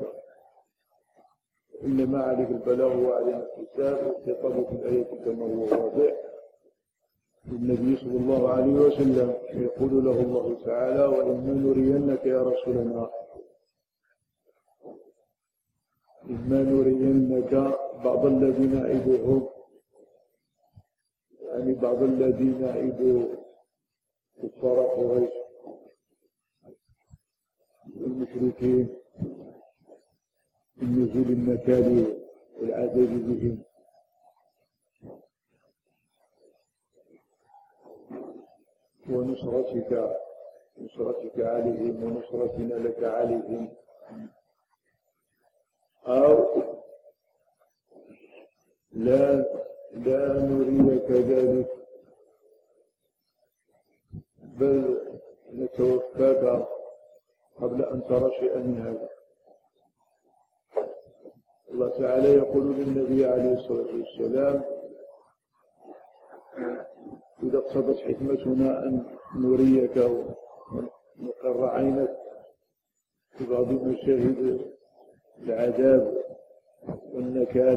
إنما عليك البلاغ وعلينا الحساب والخطاب في الآية كما هو واضح. النبي صلى الله عليه وسلم يقول له الله تعالى وإما نرينك يا رسولنا إما نرينك بعض الذين نعدهم يعني بعض الذين نعد كفار قريش والمشركين النزول النكال والعذاب بهم ونصرتك نصرتك عليهم ونصرتنا لك عليهم أو لا لا نريك ذلك بل نتوفاك قبل أن ترى شيئا من هذا. الله تعالى يقول للنبي عليه الصلاة والسلام إذا اقتضت حكمتنا أن نريك ونقر عينك في بعض مشاهد العذاب والنكال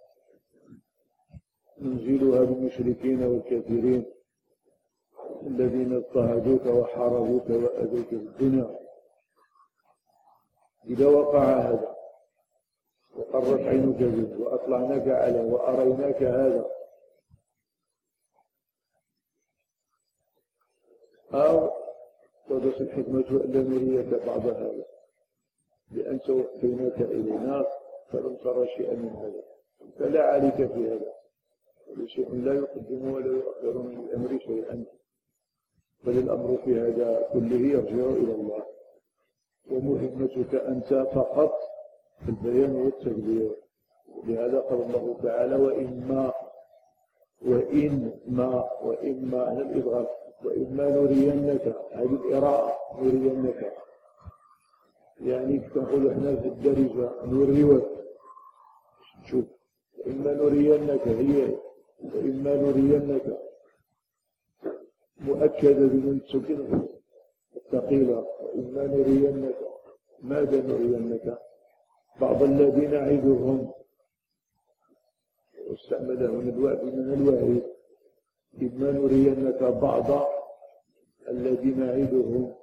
ننزلها بالمشركين والكافرين الذين اضطهدوك وحاربوك وأذوك في الدنيا. إذا وقع هذا وقرت عينك به وأطلعناك عليه وأريناك هذا أو قدس الحكمة ألا نريك بعض هذا لأن توفيناك إلينا فلم ترى شيئا من هذا فلا عليك في هذا شيء لا يقدم ولا يؤخر من الأمر شيئا بل الأمر في هذا كله يرجع إلى الله ومهمتك أنت فقط في البيان والتبليغ. لهذا قال الله تعالى وإما وإما وإما على الإضغام وإما نرينك هذه الإراءة نرينك يعني تقول احنا في الدرجة نريوك شوف وإما نرينك هي وإما نرينك مؤكدة بمن سكن الثقيلة وإما نرينك ماذا نرينك بعض الذين نعدهم واستعمله من الوعد من الوعيد إما نرينك بعض الذين نعدهم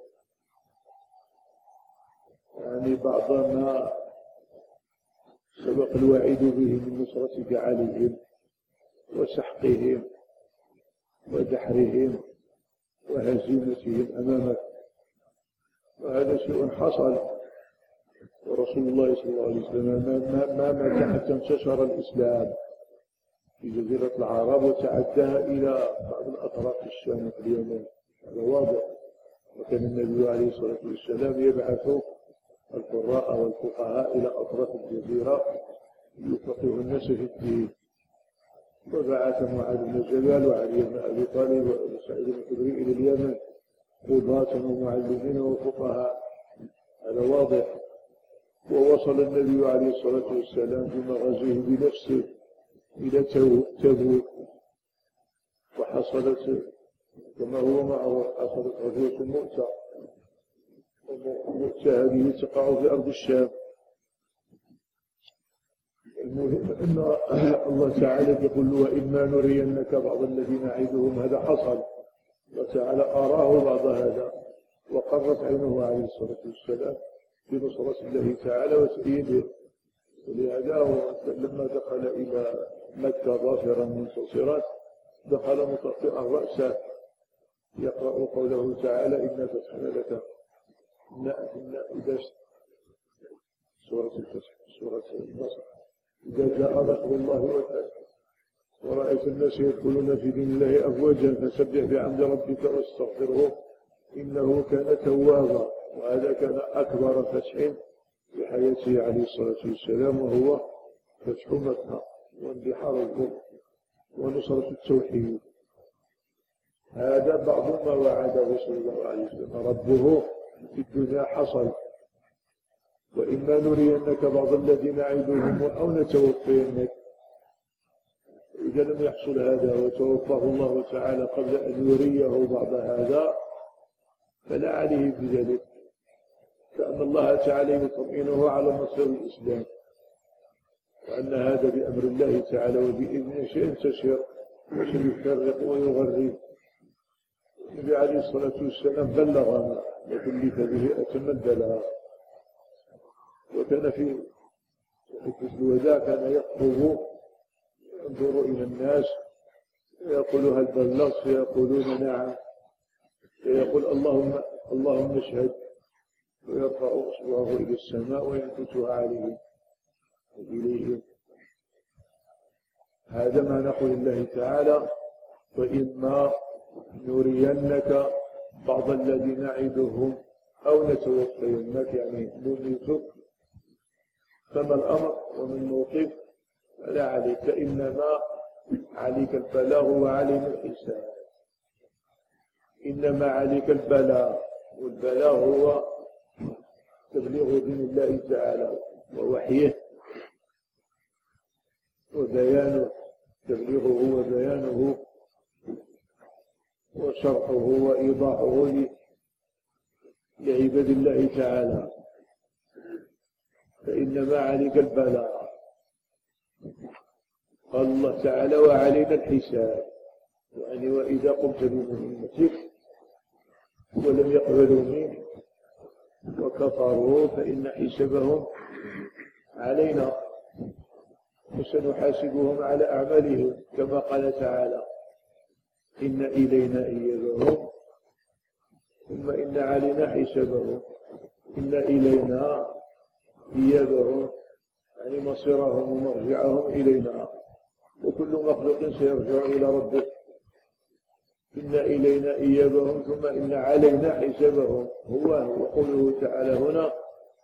يعني بعض ما سبق الوعيد به من نصرتك عليهم وسحقهم ودحرهم وهزيمتهم أمامك وهذا شيء حصل ورسول الله صلى الله عليه وسلم ما مات حتى انتشر الإسلام في جزيرة العرب وتعداها إلى بعض الأطراف في الشام وفي اليمن هذا واضح. وكان النبي عليه الصلاة والسلام يبعث القراء والفقهاء إلى أطراف الجزيرة ليفقهوا الناس في الدين وبعث معاذ بن جبل وعلي بن أبي طالب وسعيد بن الخدري إلى اليمن قضاة ومعلمين وفقهاء هذا واضح. ووصل النبي عليه الصلاة والسلام في مغازيه بنفسه إلى تبوك وحصلت كما هو معروف حصلت غزوة مؤتة ومؤتة هذه تقع في أرض الشام المهم أن الله تعالى يقول وإما نرينك بعض الذين نعدهم هذا حصل، الله تعالى أراه بعض هذا وقرت عينه عليه الصلاة والسلام بنصرة الله تعالى وتأييده. ولهذا لما دخل إلى مكة ظافرا منتصرا دخل مطأطئا رأسه يقرأ قوله تعالى إنا فتحنا لك إن إذا سورة الفتح سورة النصر إذا جاء نصر الله والفتح ورأيت الناس يدخلون في دين الله أفواجا فسبح بحمد ربك واستغفره إنه كان توابا. وهذا كان أكبر فتح في حياته عليه الصلاة والسلام وهو فتح مكة واندحار الكفر ونصرة التوحيد. هذا بعض ما وعده صلى الله عليه وسلم ربه في الدنيا حصل. وإما نرينك بعض الذين نعدهم أو نتوفينك. إذا لم يحصل هذا وتوفاه الله تعالى قبل أن يريه بعض هذا فلا عليه بذلك، كأن الله تعالى يطمئنه على نصر الإسلام وأن هذا بأمر الله تعالى وبإذنه سينتشر وسيفرق ويغرب. النبي عليه الصلاة والسلام بلغ ما وكلف به أتم البلاغ. وكان في حدة الوداع كان يخطب ينظر إلى الناس ويقول هل بلغت؟ فيقولون نعم، فيقول اللهم اللهم اشهد ويرفع أصبعه إلى السماء وينكتها عليهم إليهم. هذا ما نقول الله تعالى وإما نرينك بعض الذين نعدهم أو نتوفينك يعني نميتك فما الأمر ومن الموقف فلا عليك، إنما عليك البلاغ وعلينا الحساب. إنما عليك البلاغ، والبلاغ هو تبليغ دين الله تعالى ووحيه وبيانه، تبليغه وبيانه وشرحه وإيضاحه لعباد الله تعالى. فإنما عليك البلاغ. قال الله تعالى وعلينا الحساب، يعني وإذا قمت بمهمتك ولم يقبلوا منك وكفروا فإن حسابهم علينا وسنحاسبهم على أعمالهم كما قال تعالى إن إلينا إيابهم ثم إن علينا حسابهم. إن إلينا إيابهم يعني مصيرهم ومرجعهم إلينا، وكل مخلوق سيرجع إلى ربه. إن إلينا إيابهم ثم إن علينا حسابهم. هو وقوله تعالى هنا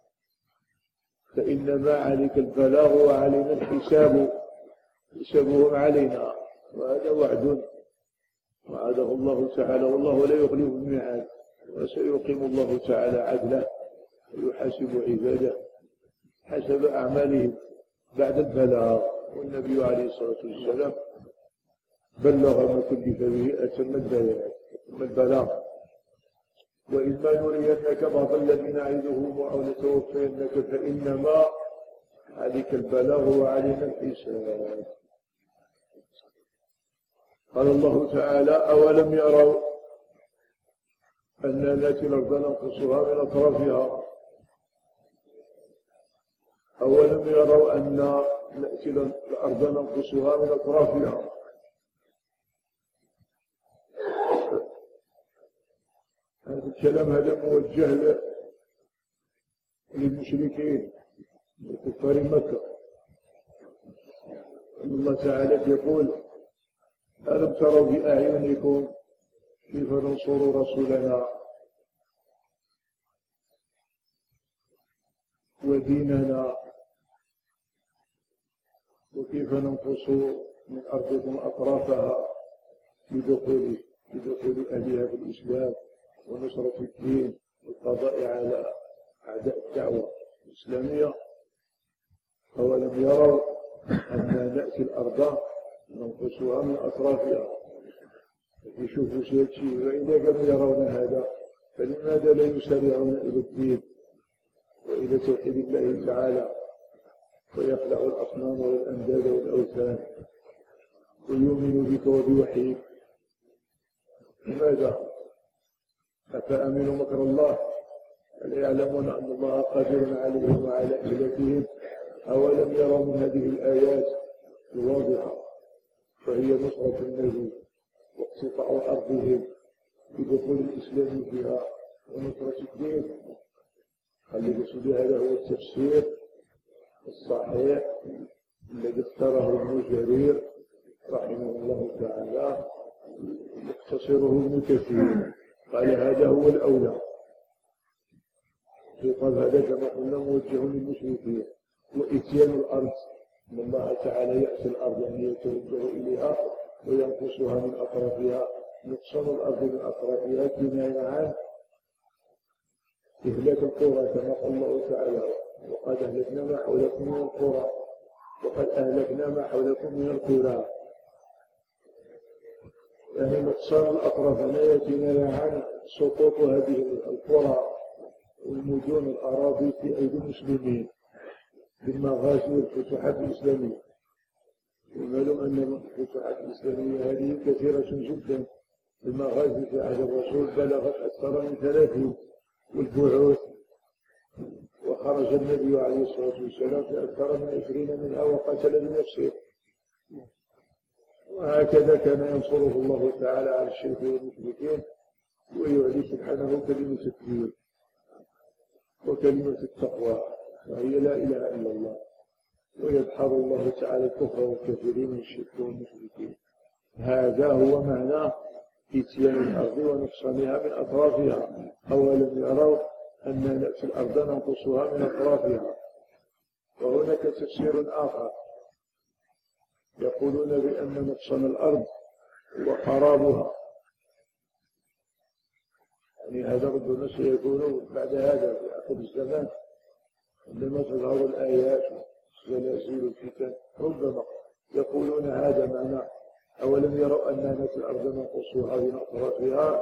فإنما عليك البلاغ وعلينا الحساب، حسابهم علينا. وهذا وعد وعده الله تعالى والله لا يخلف الميعاد، وسيقيم الله تعالى عدله ويحاسب عباده حسب أعمالهم بعد البلاغ. والنبي عليه الصلاة والسلام بلغ ما كلف به أتم البيان ثم البلاغ. وإما نرينك بعض الذين نعدهم أو نتوفينك فإنما عليك البلاغ وعلينا الحساب. قال الله تعالى أولم يروا أننا نأتي الأرض ننقصها من أطرافها. أولم يروا أن نأتي الأرض ننقصها من أطرافها. هذا الكلام هذا موجه للمشركين لكفار مكة. الله تعالى يقول ألم تروا بأعينكم كيف ننصر رسولنا وديننا وكيف ننقص من أرضكم أطرافها بدخول بدخول أهلها بالإسلام ونصرة الدين والقضاء على أعداء الدعوة الإسلامية. أولم يروا أن نأتي الأرض ننقصها من أطرافها. يشوفوا شيء وإذا كانوا يرون هذا فلماذا لا يسارعون إلى الدين وإلى توحيد الله تعالى ويخلع الأصنام والأنداد والأوثان ويؤمن بك وبوحيك. لماذا؟ أفأمنوا مكر الله؟ ألا يعلمون أن الله قادر عليهم وعلى حيلتهم؟ أولم يروا من هذه الآيات الواضحة فهي نصرة النبي واقتطاع أرضهم بدخول الإسلام فيها ونصرة الدين. خلي بسودي هذا هو التفسير الصحيح الذي اختاره ابن جرير رحمه الله تعالى، يختصره ابن كثير قال هذا هو الأولى. خطاب هذا كما قلنا موجه للمشركين. وإتيان الأرض أن الله تعالى يأتي الأرض يعني يتوجه إليها وينقصها من أطرافها، نقصان الأرض من أطرافها كناية عن إهلاك القرى كما قال الله تعالى وقد أهلكنا ما حولكم من القرى وقد أهلكنا ما حولكم من القرى. يعني نقصان الأطراف لا كناية عن سقوط هذه القرى والمدن الأراضي في أيدي المسلمين بالمغازي والفتوحات الإسلامية. ومعلوم أن الفتوحات الإسلامية هذه كثيرة جدا. المغازي في عهد الرسول بلغت أكثر من ثلاثين، والبعوث وخرج النبي عليه الصلاة والسلام في أكثر من عشرين منها وقتل بنفسه. وهكذا كان ينصره الله تعالى على الشرك والمشركين ويعلي سبحانه كلمة الدين وكلمة التقوى وهي لا إله إلا الله، ويدحر الله تعالى الكفر والكافرين والشرك والمشركين. هذا هو معنى إتيان الأرض ونقصانها من أطرافها. أولم يروا أننا نأتي الأرض ننقصها من أطرافها. وهناك تفسير آخر يقولون بأن نقصان الأرض وخرابها، يعني هذا ربما سيكون بعد هذا في آخر الزمان عندما تظهر الآيات والزلازل والفتن، ربما يقولون هذا معنى أولم يروا أننا نأتي الأرض ننقصها من أطرافها،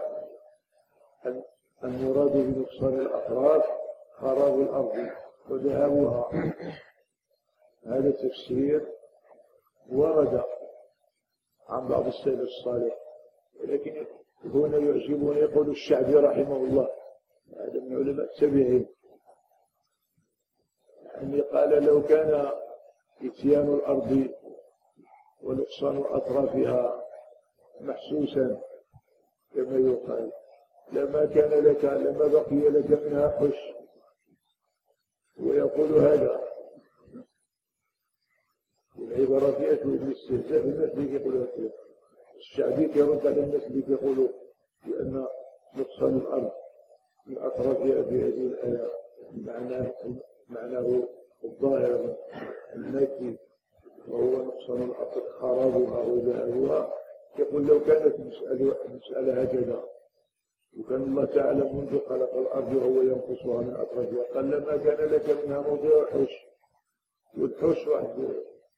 المراد بنقصان الأطراف خراب الأرض وذهابها. هذا تفسير ورد عن بعض السلف الصالح، ولكن هنا يعجبني يقول الشعبي رحمه الله، هذا من علماء التابعين، يعني قال لو كان إتيان الأرض ونقصان أطرافها محسوسا كما يقال لما كان لك لما بقي لك منها حش. ويقول هذا العبارة فيها الاستهزاء بالناس اللي يقولوا فيها. الشعبي يرد على الناس اللي يقولوا بأن نقصان الأرض من أطرافها في هذه الآية معناه معناه الظاهر الناتج وهو نقصان الأرض خرابها وذهابها. يقول لو كانت المسألة هكذا وكان الله تعالى منذ خلق الأرض وهو ينقصها من أطرافها قال لما كان لك منها موضع حش. والحش واحد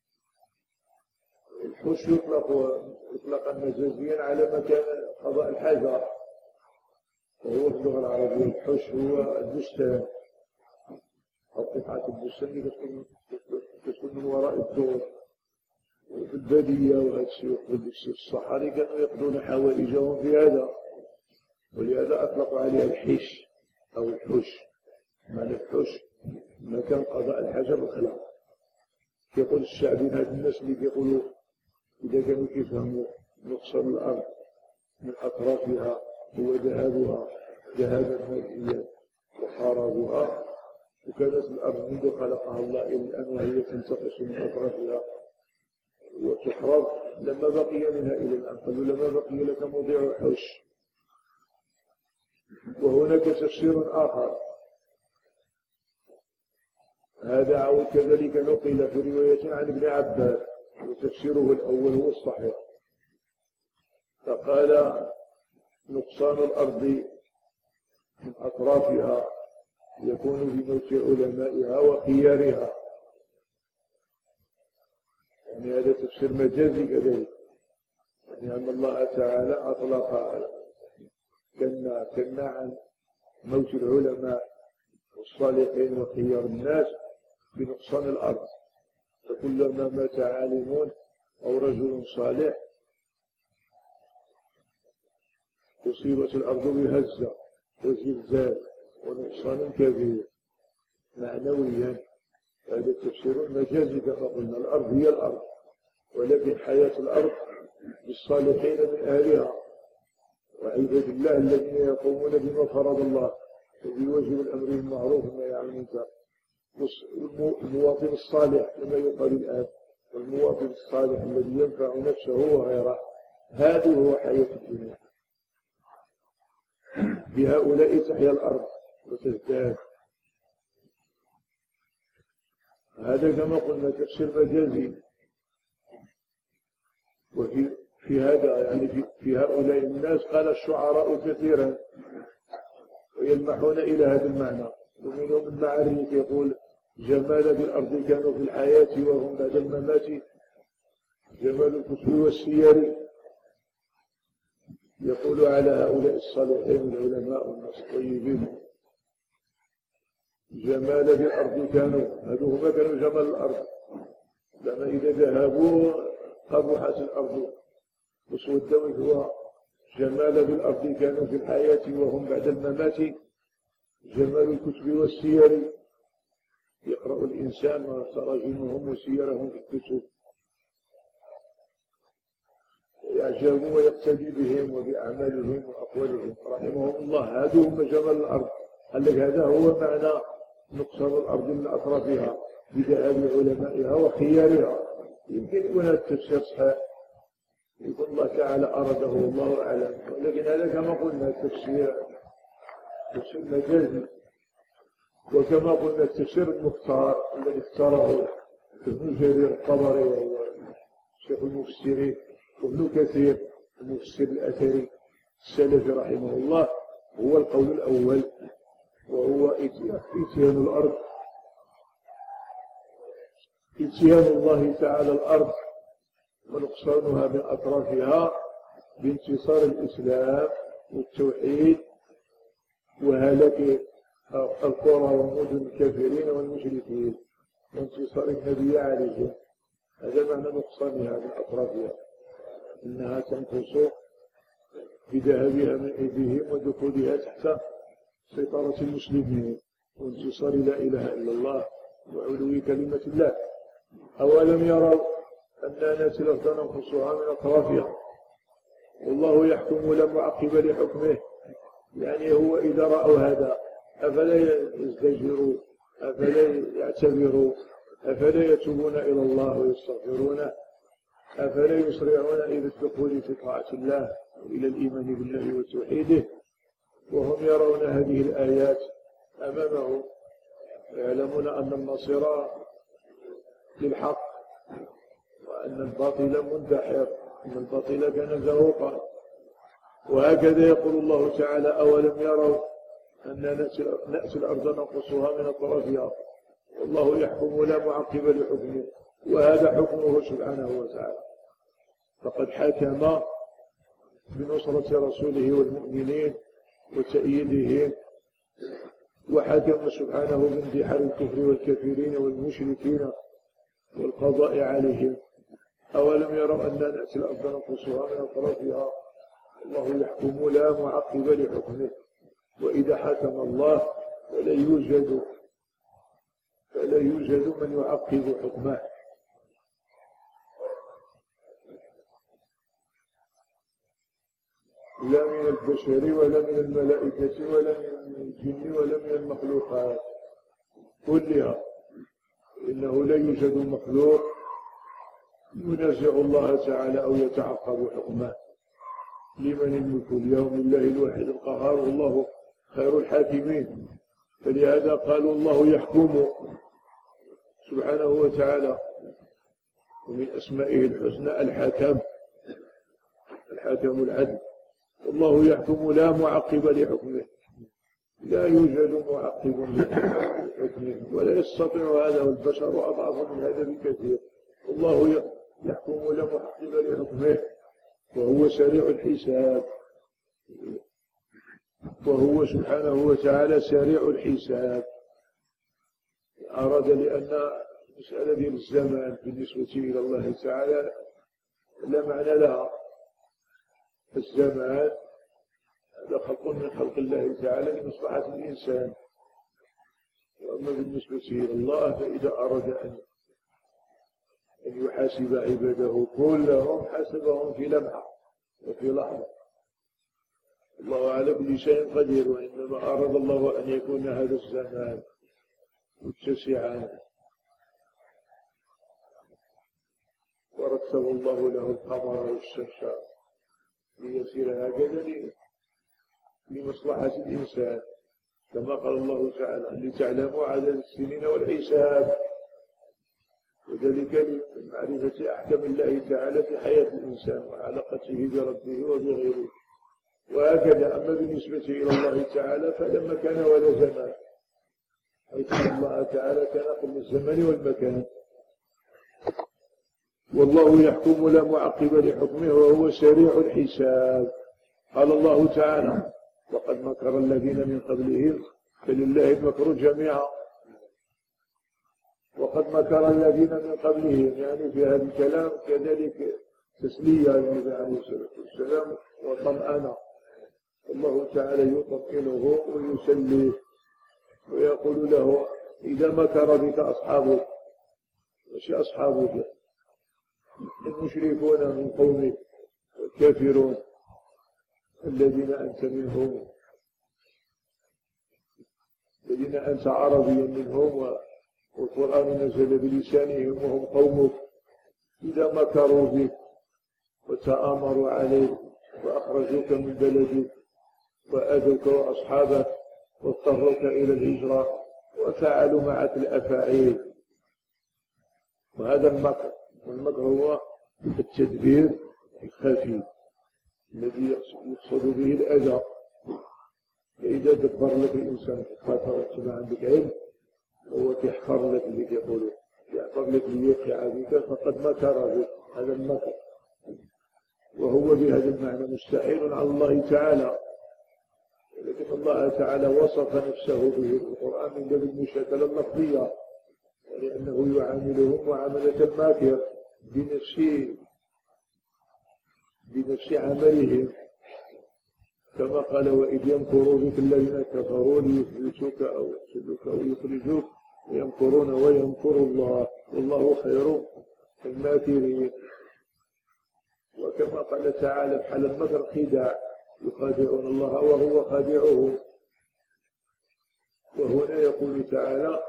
الحش يطلق إطلاقا مجازيا على مكان قضاء الحاجة، وهو في اللغة العربية الحش هو البستان أو قطعة البستان اللي تكون من وراء الدور. وفي البادية وهذا الشيء في الصحاري كانوا يقضون حوائجهم في هذا، ولهذا أطلقوا عليها الحش أو الحش. معنى الحش مكان قضاء الحاجة بالخلاف. يقول الشعبي هذا الناس اللي يقولوا إذا كانوا يفهموا نقصان الأرض من أطرافها هو ذهابها ذهابا ماديا وخرابها، وكانت الأرض منذ خلقها الله إلى الآن وهي تنتقص من أطرافها وتحرب لما بقي منها إلى الآن. قالوا لما بقي لك موضع حش. وهناك تفسير آخر هذا عود كذلك نقل في رواية عن ابن عباس، وتفسيره الأول هو الصحيح. فقال نقصان الأرض من أطرافها يكون بموت علمائها وخيارها، يعني هذا تفسير مجازي كذلك، يعني أن الله تعالى أطلق كنا كنا عن موت العلماء والصالحين وخيار الناس بنقصان الأرض، فكلما مات عالم أو رجل صالح أصيبت الأرض بهزة وزلزال ونقصان كبير معنويا. هذا التفسير مجازي كما قلنا، الأرض هي الأرض، ولكن حياة الأرض بالصالحين من أهلها وعباد الله الذين يقومون بما فرض الله وبواجب الأمر بالمعروف والنهي عن المنكر. المواطن الصالح كما يقال الآن، والمواطن الصالح الذي ينفع نفسه وغيره، هذا هو حياة الدنيا. بهؤلاء تحيا الأرض وتزداد. هذا كما قلنا تفسير مجازي. وفي في هذا يعني في, في هؤلاء الناس قال الشعراء كثيرا ويلمحون إلى هذا المعنى. ومنهم المعرف يقول جمال بالأرض كانوا في الحياة وهم بعد الممات جمال الكتب والسير. يقول على هؤلاء الصالحين العلماء والناس الطيبين جمال بالأرض كانوا، هذو كانوا جمال الأرض، لما إذا ذهبوا قبحت الأرض وسودت. هو جمال بالأرض كانوا في الحياة وهم بعد الممات جمال الكتب والسير. يقرأ الإنسان تراجمهم وسيرهم في الكتب يعجب ويقتدي بهم وبأعمالهم وأقوالهم رحمهم الله. هذا هم جمال الأرض. قال لك هذا هو معنى نقصر الأرض من أطرافها بذهاب علمائها وخيارها. يمكن يكون هذا التفسير صحيح، يقول الله تعالى أراده والله أعلم، ولكن هذا كما قلنا التفسير تفسير مجازي. وكما قلنا التفسير المختار الذي اختاره ابن جرير الطبري وهو شيخ المفسرين، وابن كثير المفسر الأثري السلفي رحمه الله، هو القول الأول، وهو إتيان الأرض، إتيان الله تعالى الأرض ونقصانها من أطرافها بانتصار الإسلام والتوحيد وهلاك القرى والمدن الكافرين والمشركين وانتصار النبي عليهم. هذا معنى نقصانها من أطرافها، إنها تنقص بذهابها من أيديهم ودخولها تحت سيطرة المسلمين وانتصار لا إله إلا الله وعلو كلمة الله. أولم يروا أننا نأتي الأرض ننقصها من أطرافها والله يحكم لا معقب لحكمه. يعني هو إذا رأوا هذا أفلا يزدجروا، أفلا يعتبروا، أفلا يتوبون إلى الله ويستغفرونه، أفلا يسرعون إلى الدخول في طاعة الله وإلى الإيمان بالله وتوحيده وهم يرون هذه الآيات أمامهم ويعلمون أن النصر للحق وأن الباطل مندحر، أن الباطل كان زهوقا. وهكذا يقول الله تعالى أولم يروا أننا نأتي الأرض ننقصها من أطرافها والله يحكم لا معقب لحكمه. وهذا حكمه سبحانه وتعالى، فقد حكم بنصرة رسوله والمؤمنين وتأييدهم، وحكم سبحانه باندحار الكفر والكافرين والمشركين والقضاء عليهم. أولم يروا أننا نأتي الأرض ننقصها من أطرافها الله يحكم لا معقب لحكمه. وإذا حكم الله فلا يوجد فلا يوجد من يعقب حكمه. لا من البشر ولا من الملائكة ولا من الجن ولا من المخلوقات كلها، إنه لا يوجد مخلوق ينازع الله تعالى أو يتعقب حكمه. لمن الملك اليوم لله الواحد القهار والله خير الحاكمين. فلهذا قالوا الله يحكم سبحانه وتعالى، ومن أسمائه الحسنى الحكم، الحكم العدل. والله يحكم لا معقب لحكمه، لا يوجد معقب لحكمه ولا يستطيع هذا، والبشر أضعف من هذا بكثير. الله يحكم لا معقب لحكمه وهو سريع الحساب، وهو سبحانه وتعالى سريع الحساب. أراد لأن المسألة ديال الزمان بالنسبة إلى الله تعالى لا معنى لها. الزمان هذا خلق من خلق الله تعالى لمصلحة الإنسان، وأما بالنسبة إلى الله فإذا أراد أن أن يحاسب عباده كلهم حاسبهم في لمحة وفي لحظة. الله على كل شيء قدير، وإنما أراد الله أن يكون هذا الزمان متسعا، ورتب الله له القمر والشمس ليسير هكذا لمصلحة الإنسان، كما قال الله تعالى لتعلموا عدد السنين والحساب، وذلك لمعرفة أحكام الله تعالى في حياة الإنسان وعلاقته بربه وبغيره. وهكذا. أما بالنسبة إلى الله تعالى فلا مكان ولا زمان، حيث الله تعالى كان قبل الزمان والمكان، والله يحكم لا معقب لحكمه وهو سريع الحساب. قال الله تعالى وقد مكر الذين من قبلهم فلله المكر جميعا. وقد مكر الذين من قبلهم، يعني في هذا الكلام كذلك تسلية للنبي عليه الصلاة والسلام وطمأنة. الله تعالى يطمئنه ويسليه ويقول له إذا مكر بك أصحابك، وش أصحابك؟ المشركون من قومك والكافرون الذين أنت منهم، الذين أنت عربي منهم والقرآن نزل بلسانهم وهم قومك، إذا مكروا بك وتآمروا عليك وأخرجوك من بلدك وأذوك وأصحابك واضطروك إلى الهجرة وفعلوا معك الأفاعيل، وهذا المكر. والمكر هو التدبير الخفي الذي يقصد به الأذى. فإذا دبر لك الإنسان خاطر تبع عندك علم، هو كيحفر لك اللي كيقولوا يحفر لك ليقع بك فقد مكر بك، هذا المكر. وهو بهذا المعنى مستحيل على الله تعالى، لكن الله تعالى وصف نفسه به في القرآن من باب المشاكلة اللفظية، لأنه يعاملهم معاملة الماكر بنفس بنفس عملهم، كما قال وإذ يمكر بك الذين كفروا ليثبتوك أو يقتلوك أو يخرجوك ويمكرون ويمكر الله والله خير الماكرين. وكما قال تعالى بحال المكر خداع، يخادعون الله وهو خادعهم. وهنا يقول تعالى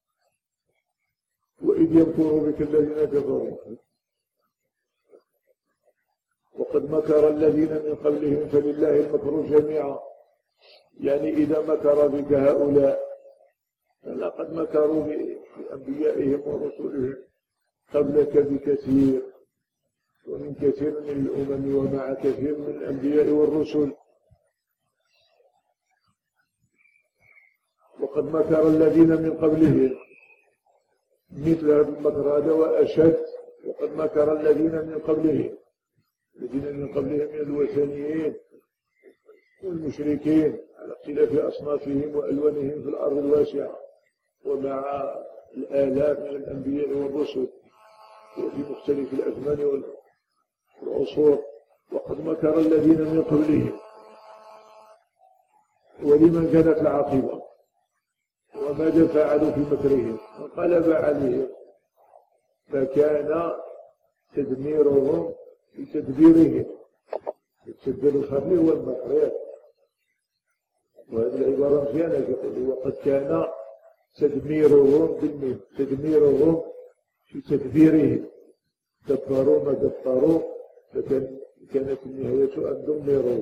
وإذ يمكر بك الذين كفروا وقد مكر الذين من قبلهم فلله المكر جميعا، يعني إذا مكر بك هؤلاء فلقد مكروا بأنبيائهم ورسلهم قبلك بكثير ومن كثير من الأمم ومع كثير من الأنبياء والرسل. وقد مكر الذين من قبلهم مثل هذا المكر هذا وأشد. وقد مكر الذين من قبلهم، الذين من قبلهم من الوثنيين والمشركين على اختلاف أصنافهم وألوانهم في الأرض الواسعة، ومع الآلاف من الأنبياء والرسل وفي مختلف الأزمان والعصور. وقد مكر الذين من قبلهم ولمن كانت العاقبة وماذا فعلوا في مكرهم انقلب عليهم، فكان تدميرهم في تدبيرهم. التدبير الخفي هو المكر، وهذه العبارة مزيانة يقول وقد كان تدميرهم بالمثل، تدميرهم في تدبيرهم، دبروا ما دبروا فكانت النهاية أن دمروا،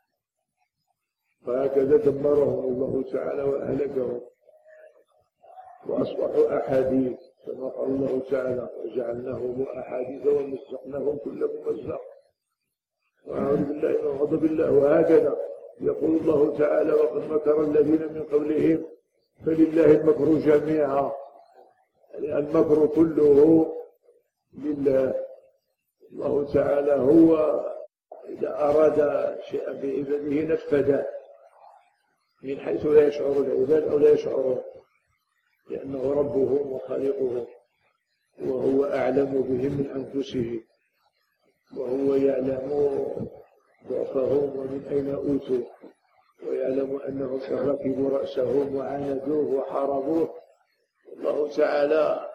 فهكذا دمرهم الله تعالى وأهلكهم وأصبحوا أحاديث كما قال الله تعالى وجعلناهم أحاديث ومزقناهم كل ممزق وأعوذ بالله من غضب الله. وهكذا يقول الله تعالى وقد مكر الذين من قبلهم فلله المكر جميعا، يعني المكر كله لله. الله تعالى هو إذا أراد شيئا بعباده نفذه من حيث لا يشعر العباد أو لا يشعرون، لأنه ربهم وخالقهم وهو أعلم بهم من أنفسهم، وهو يعلم ضعفهم ومن أين أوتوا، ويعلم أنهم قد ركبوا رأسهم وعاندوه وحاربوه. الله تعالى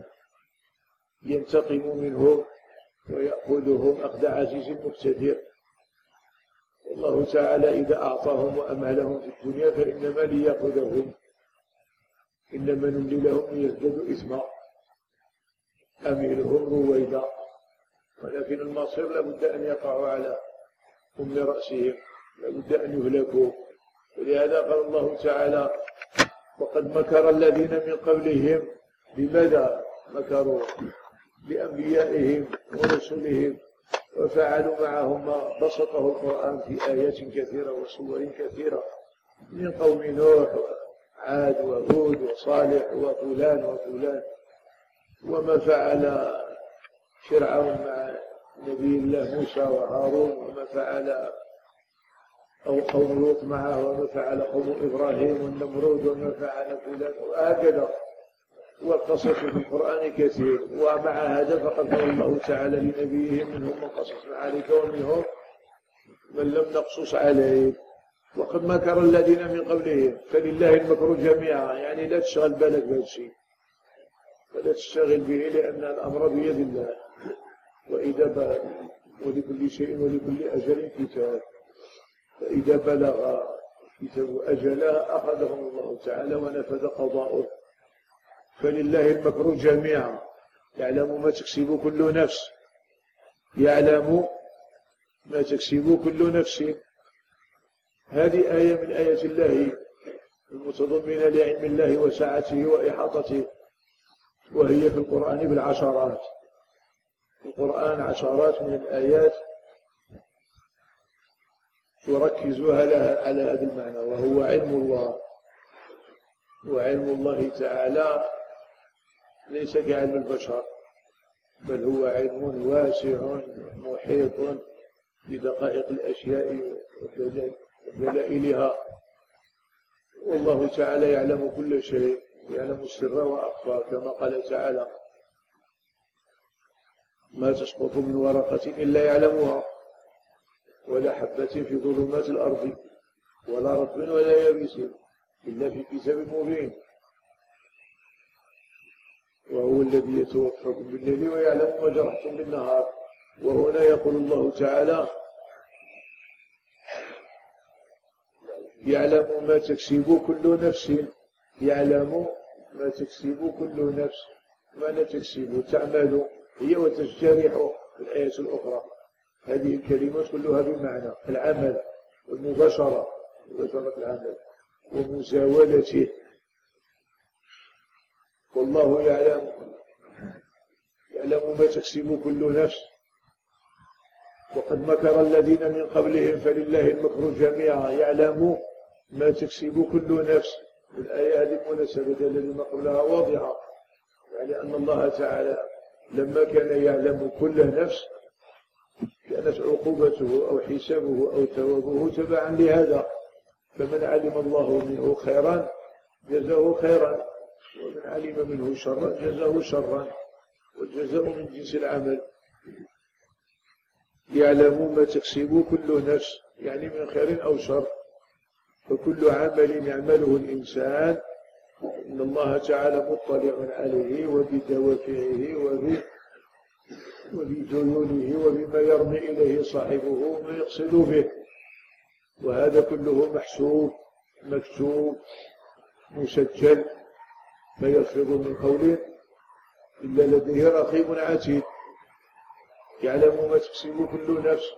ينتقم منهم ويأخذهم أخذ عزيز مقتدر. الله تعالى إذا أعطاهم وأمهلهم في الدنيا فإنما ليأخذهم، إنما نملي لهم ليزدادوا إثما أمهلهم رويدا، ولكن المصير لابد أن يقعوا على أم رأسهم، لابد أن يهلكوا. ولهذا قال الله تعالى: وقد مكر الذين من قبلهم. لماذا مكروا؟ بأنبيائهم ورسلهم، وفعلوا معهم ما بسطه القرآن في آيات كثيرة وصور كثيرة، من قوم نوح وعاد وهود وصالح وفلان وفلان، وما فعل فرعون مع نبي الله موسى وهارون، وما فعل أو قوم لوط معه، وما فعل قوم إبراهيم والنمرود، وما فعل فلان، وهكذا. والقصص في القرآن كثير. ومع هذا فقد قال الله تعالى لنبيه: منهم من قصصنا عليك ومنهم من لم نقصص عليك. وقد مكر الذين من قبلهم فلله المكر جميعا، يعني لا تشغل بالك بهذا الشيء ولا تشتغل به، لأن الأمر بيد الله. وإذا بلغ ولكل شيء ولكل أجل كتاب، فإذا بلغ كتاب أجله أخذهم الله تعالى ونفذ قضاؤه. فلله المكر جميعا، يعلم ما تكسب كل نفس، يعلم ما تكسب كل نفس. هذه آية من آيات الله المتضمنة لعلم الله وسعته وإحاطته، وهي في القرآن بالعشرات. القرآن عشرات من الآيات تركزها لها على هذا المعنى، وهو علم الله. وعلم الله تعالى ليس كعلم البشر، بل هو علم واسع محيط بدقائق الأشياء ودلائلها. والله تعالى يعلم كل شيء، يعلم السر وأخفى، كما قال تعالى: ما تسقط من ورقة إلا يعلمها، ولا حبة في ظلمات الأرض، ولا رطب ولا يابس، إلا في كتاب مبين. وهو الذي يتوفاكم بالليل ويعلم ما جرحتم بالنهار. وهنا يقول الله تعالى: يعلم ما تكسب كل نفس. يعلم ما تكسب كل نفس، ما لا تكسب تعمل هي وتجترح في الآية الأخرى. هذه الكلمات كلها بمعنى العمل والمباشرة، مباشرة العمل ومزاولته. والله يعلم يعلم ما تكسب كل نفس. وقد مكر الذين من قبلهم فلله المكر جميعا، يعلم ما تكسب كل نفس. الآية هذه المناسبة التي ما قبلها واضحة، يعني أن الله تعالى لما كان يعلم كل نفس كانت عقوبته أو حسابه أو ثوابه تبعا لهذا. فمن علم الله منه خيرا جزاه خيرا، ومن علم منه شرا جزاه شرا، والجزاء من جنس العمل. يعلم ما تكسب كل نفس، يعني من خير أو شر. فكل عمل يعمله الإنسان إن الله تعالى مطلع عليه وبدوافعه وبجيونه وبما يرمي إليه صاحبه وما يقصد به. وهذا كله محسوب مكتوب مسجل، ما يلفظ من قول إلا لديه رقيب عتيد. يعلم ما تكسب كل نفس.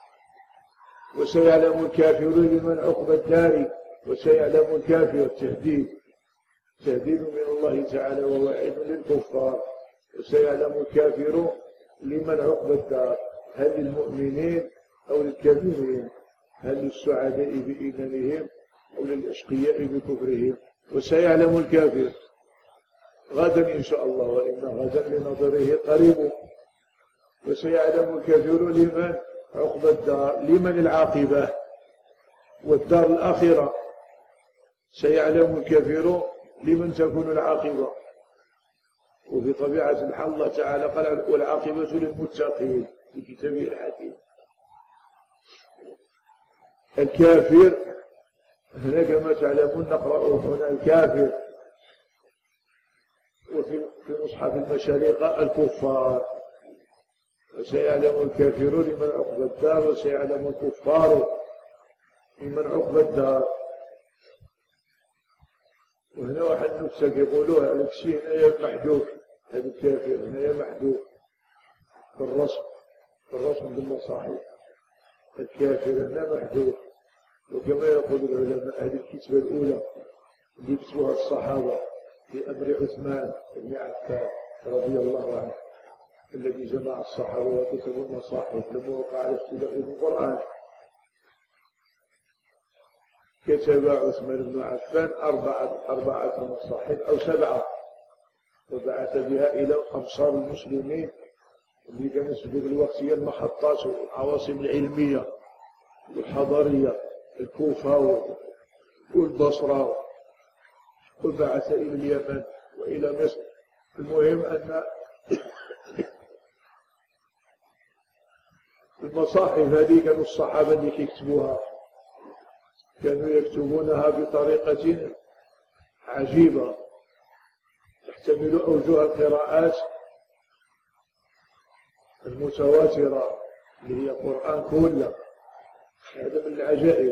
وسيعلم الكافر لمن عقبى الدار. وسيعلم الكافر تهديد تهديد من الله تعالى ووعيد للكفار. وسيعلم الكافر لمن عقبى الدار، هل للمؤمنين أو للكافرين؟ هل للسعداء بإيمانهم أو للأشقياء بكفرهم؟ وسيعلم الكافر غدا إن شاء الله، وإن غدا لنظره قريب. وسيعلم الكافر لمن عقبى الدار، لمن العاقبة والدار الآخرة. سيعلم الكافر لمن تكون العاقبة. وفي طبيعة الحال الله تعالى قال والعاقبة للمتقين في كتابه الحكيم. الكافر هنا كما تعلمون نقرأ هنا الكافر، وفي مصحف المشارقة الكفار، وسيعلم الكافرون لمن عقبى الدار وسيعلم الكفار لمن عقبى الدار. وهنا واحد نفسك يقولوها هذاك الشيء هنايا محذوف، هذا الكافر هنايا محذوف في الرسم، في الرسم بالمصاحف الكافر هنا محذوف. وكما يقول العلماء هذه الكتبة الأولى اللي كتبوها الصحابة في أمر عثمان بن عفان رضي الله عنه الذي جمع الصحابة وكتبوا المصاحف لما وقع الاختلاف في القرآن. كتب عثمان بن عفان أربعة أربعة مصاحف أو سبعة وبعث بها إلى أمصار المسلمين اللي كانت في ذلك الوقت هي المحطات والعواصم العلمية والحضارية، الكوفة والبصرة، وبعث إلى اليمن وإلى مصر. المهم أن المصاحف هذه كانوا الصحابة اللي يكتبوها كانوا يكتبونها بطريقة عجيبة تحتمل أوجه القراءات المتواترة اللي هي القرآن كله. هذا من العجائب،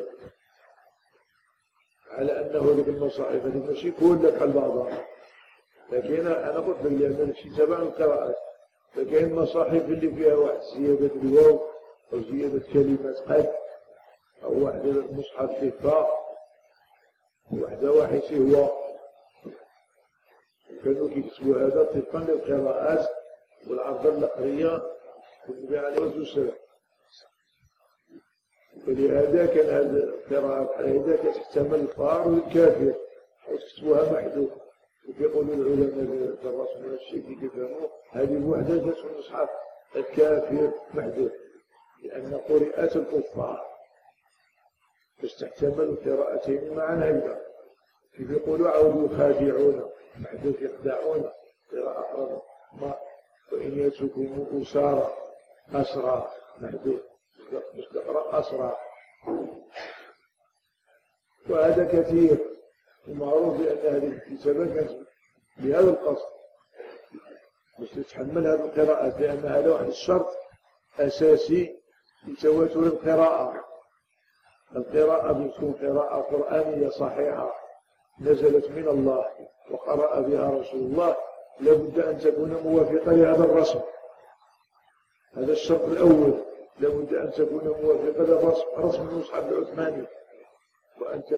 على أنه ذلك المصاحف هذه ماشي كلها بحال بعضها، لكن أنا قلت لك لأن شي تبع القراءات، فكاين مصاحف اللي فيها واحد زيادة الواو أو زيادة كلمات قد، أو واحد المصحف فيه فاء وواحدة واحد فيه واو. كانوا كيكتبوا هذا طبقا للقراءات والعرضة النقرية والنبي عليه الصلاة والسلام. ولهذا كان هذه القراءة بحال هذا كتحتمل الفار والكافر وتكتبوها محذوف. وكيقولوا العلماء في الرسم من الشيء كيفهموا هذه الوحدة جات في المصحف الكافر محذوف لأن قرئت الكفار باش تحتمل القراءتين معا هيدا. كيف يقولوا عاودوا يخادعون محذوف يخدعون قراءة أخرى ما وإن يتركوا أسارى أسرى محذوف باش تقرأ أسرى. وهذا كثير ومعروف بأن هذه الكتابة كانت بهذا القصد باش تتحمل هذه القراءات، لأن هذا واحد الشرط أساسي لتواتر القراءة. القراءة بتكون قراءة قرآنية صحيحة نزلت من الله وقرأ بها رسول الله، لابد أن تكون موافقة لهذا الرسم. هذا الشرط الأول، لابد أن تكون موافقة لرسم المصحف العثماني، وأن